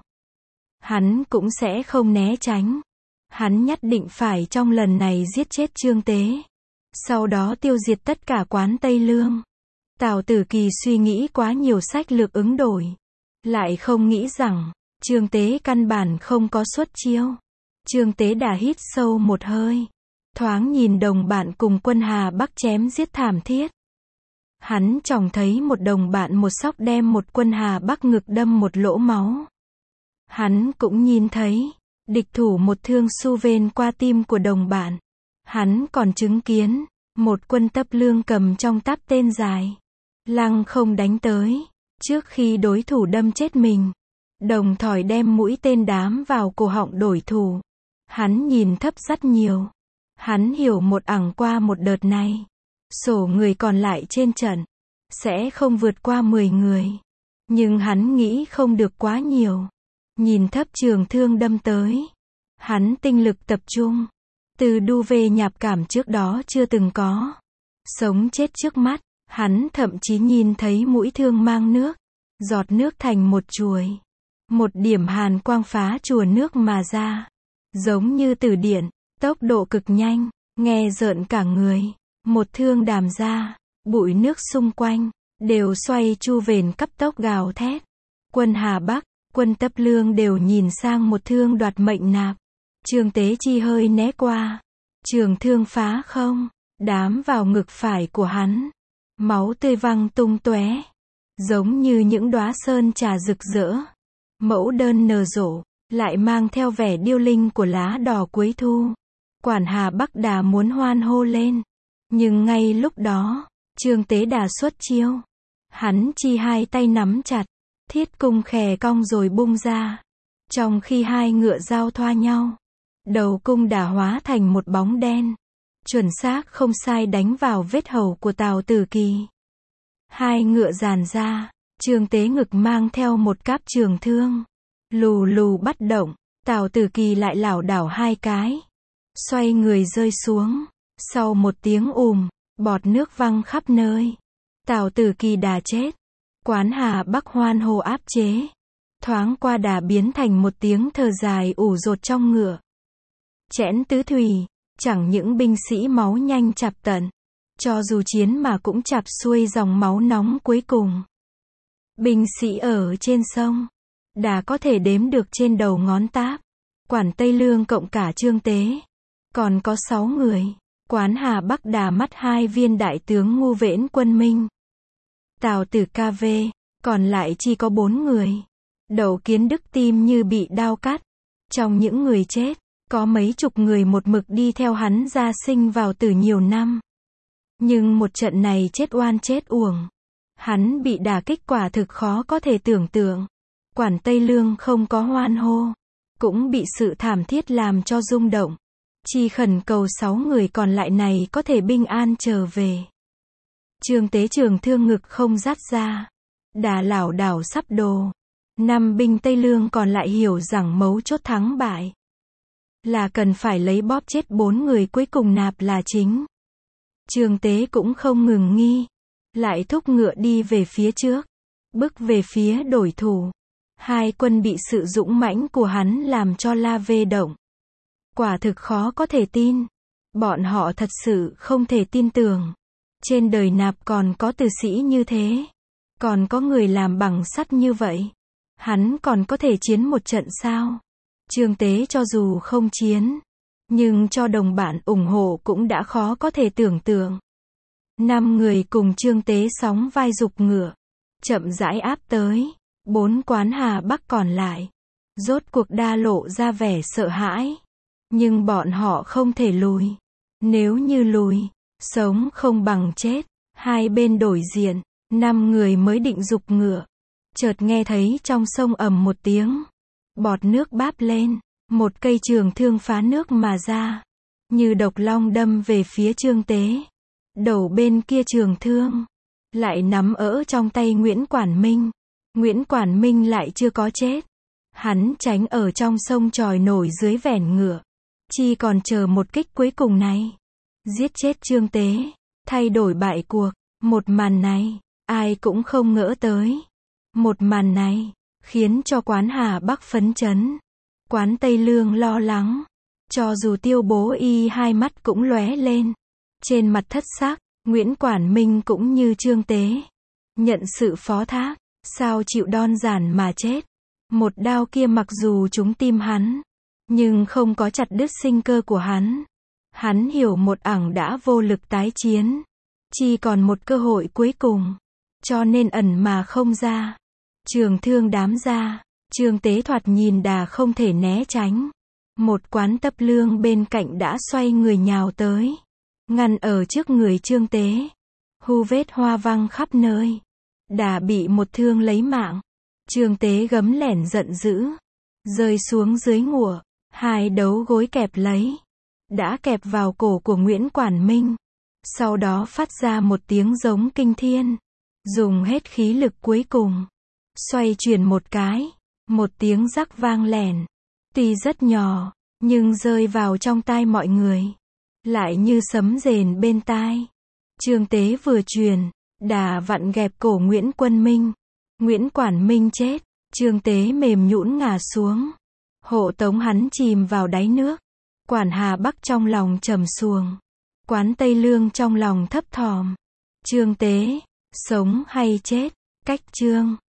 Hắn cũng sẽ không né tránh. Hắn nhất định phải trong lần này giết chết Trương Tế. Sau đó tiêu diệt tất cả quán Tây Lương. Tào Tử Kỳ suy nghĩ quá nhiều sách lược ứng đổi. Lại không nghĩ rằng, Trương Tế căn bản không có xuất chiêu. Trương Tế đã hít sâu một hơi. Thoáng nhìn đồng bạn cùng quân Hà Bắc chém giết thảm thiết. Hắn trông thấy một đồng bạn một sóc đem một quân Hà Bắc ngực đâm một lỗ máu. Hắn cũng nhìn thấy, địch thủ một thương xu vên qua tim của đồng bạn. Hắn còn chứng kiến, một quân Tấp Lương cầm trong táp tên dài. Lăng không đánh tới, trước khi đối thủ đâm chết mình. Đồng thời đem mũi tên đám vào cổ họng đổi thủ. Hắn nhìn thấp rất nhiều. Hắn hiểu một ẳng qua một đợt này. Sổ người còn lại trên trận, sẽ không vượt qua mười người. Nhưng hắn nghĩ không được quá nhiều. Nhìn thấp trường thương đâm tới. Hắn tinh lực tập trung. Từ đu về nhạp cảm trước đó chưa từng có. Sống chết trước mắt, hắn thậm chí nhìn thấy mũi thương mang nước. Giọt nước thành một chuồi. Một điểm hàn quang phá chùa nước mà ra. Giống như từ điện, tốc độ cực nhanh, nghe rợn cả người. Một thương đàm ra, bụi nước xung quanh, đều xoay chu vền cấp tốc gào thét. Quân Hà Bắc, quân Tấp Lương đều nhìn sang một thương đoạt mệnh nạp. Trương Tế chi hơi né qua. Trường thương phá không, đám vào ngực phải của hắn. Máu tươi văng tung tóe, giống như những đóa sơn trà rực rỡ. Mẫu đơn nở rộ, lại mang theo vẻ điêu linh của lá đỏ cuối thu. Quản Hà Bắc Đà muốn hoan hô lên. Nhưng ngay lúc đó, Trương Tế đà xuất chiêu. Hắn chi hai tay nắm chặt, thiết cung khè cong rồi bung ra. Trong khi hai ngựa giao thoa nhau, đầu cung đà hóa thành một bóng đen. Chuẩn xác không sai đánh vào vết hầu của Tào Tử Kỳ. Hai ngựa giàn ra, Trương Tế ngực mang theo một cáp trường thương. Lù lù bắt động, Tào Tử Kỳ lại lảo đảo hai cái. Xoay người rơi xuống. Sau một tiếng ùm, bọt nước văng khắp nơi. Tào Tử Kỳ đà chết. Quán Hà Bắc hoan hô áp chế. Thoáng qua đà biến thành một tiếng thở dài ủ rột trong ngựa. Chẽn tứ thùy, chẳng những binh sĩ máu nhanh chạp tận. Cho dù chiến mà cũng chạp xuôi dòng máu nóng cuối cùng. Binh sĩ ở trên sông, đà có thể đếm được trên đầu ngón táp. Quản Tây Lương cộng cả Trương Tế, còn có sáu người. Quán Hà Bắc đà mắt hai viên đại tướng Ngu Vễn Quân Minh. Tào Tử ca vê, còn lại chỉ có bốn người. Đậu Kiến Đức tim như bị đao cắt. Trong những người chết, có mấy chục người một mực đi theo hắn ra sinh vào tử nhiều năm. Nhưng một trận này chết oan chết uổng. Hắn bị đả kích quả thực khó có thể tưởng tượng. Quản Tây Lương không có hoan hô, cũng bị sự thảm thiết làm cho rung động. Chi khẩn cầu sáu người còn lại này có thể bình an trở về. Trương Tế trường thương ngực không dắt ra. Đà lảo đảo sắp đồ. Năm binh Tây Lương còn lại hiểu rằng mấu chốt thắng bại là cần phải lấy bóp chết bốn người cuối cùng nạp là chính. Trương Tế cũng không ngừng nghi. Lại thúc ngựa đi về phía trước. Bước về phía đổi thủ. Hai quân bị sự dũng mãnh của hắn làm cho la vê động. Quả thực khó có thể tin. Bọn họ thật sự không thể tin tưởng. Trên đời nạp còn có tử sĩ như thế. Còn có người làm bằng sắt như vậy. Hắn còn có thể chiến một trận sao? Trương Tế cho dù không chiến, nhưng cho đồng bạn ủng hộ cũng đã khó có thể tưởng tượng. Năm người cùng Trương Tế sóng vai dục ngựa. Chậm rãi áp tới. Bốn quán Hà Bắc còn lại. Rốt cuộc đa lộ ra vẻ sợ hãi. Nhưng bọn họ không thể lùi. Nếu như lùi, sống không bằng chết. Hai bên đổi diện. Năm người mới định dục ngựa. Chợt nghe thấy trong sông ầm một tiếng. Bọt nước báp lên. Một cây trường thương phá nước mà ra. Như độc long đâm về phía Trương Tế. Đầu bên kia trường thương lại nắm ở trong tay Nguyễn Quản Minh. Nguyễn Quản Minh lại chưa có chết. Hắn tránh ở trong sông tròi nổi dưới vẻn ngựa. Chi còn chờ một kích cuối cùng này. Giết chết Trương Tế. Thay đổi bại cuộc. Một màn này, ai cũng không ngỡ tới. Một màn này, khiến cho quán Hà Bắc phấn chấn. Quán Tây Lương lo lắng. Cho dù Tiêu Bố Y hai mắt cũng lóe lên. Trên mặt thất sắc, Nguyễn Quản Minh cũng như Trương Tế. Nhận sự phó thác, sao chịu đơn giản mà chết. Một đao kia mặc dù trúng tim hắn, nhưng không có chặt đứt sinh cơ của hắn. Hắn hiểu một ẳng đã vô lực tái chiến. Chỉ còn một cơ hội cuối cùng. Cho nên ẩn mà không ra. Trường thương đám ra. Trương Tế thoạt nhìn đà không thể né tránh. Một quán Tấp Lương bên cạnh đã xoay người nhào tới. Ngăn ở trước người Trương Tế. Hu vết hoa văng khắp nơi. Đà bị một thương lấy mạng. Trương Tế gấm lẻn giận dữ. Rơi xuống dưới ngụa. Hai đấu gối kẹp lấy. Đã kẹp vào cổ của Nguyễn Quản Minh. Sau đó phát ra một tiếng giống kinh thiên. Dùng hết khí lực cuối cùng. Xoay chuyển một cái. Một tiếng rắc vang lẻn. Tuy rất nhỏ, nhưng rơi vào trong tai mọi người. Lại như sấm rền bên tai. Trương Tế vừa truyền. Đà vặn gẹp cổ Nguyễn Quân Minh. Nguyễn Quản Minh chết. Trương Tế mềm nhũn ngả xuống. Hộ tống hắn chìm vào đáy nước. Quản Hà Bắc trong lòng trầm xuồng. Quán Tây Lương trong lòng thấp thỏm. Trương Tế, sống hay chết? Cách chương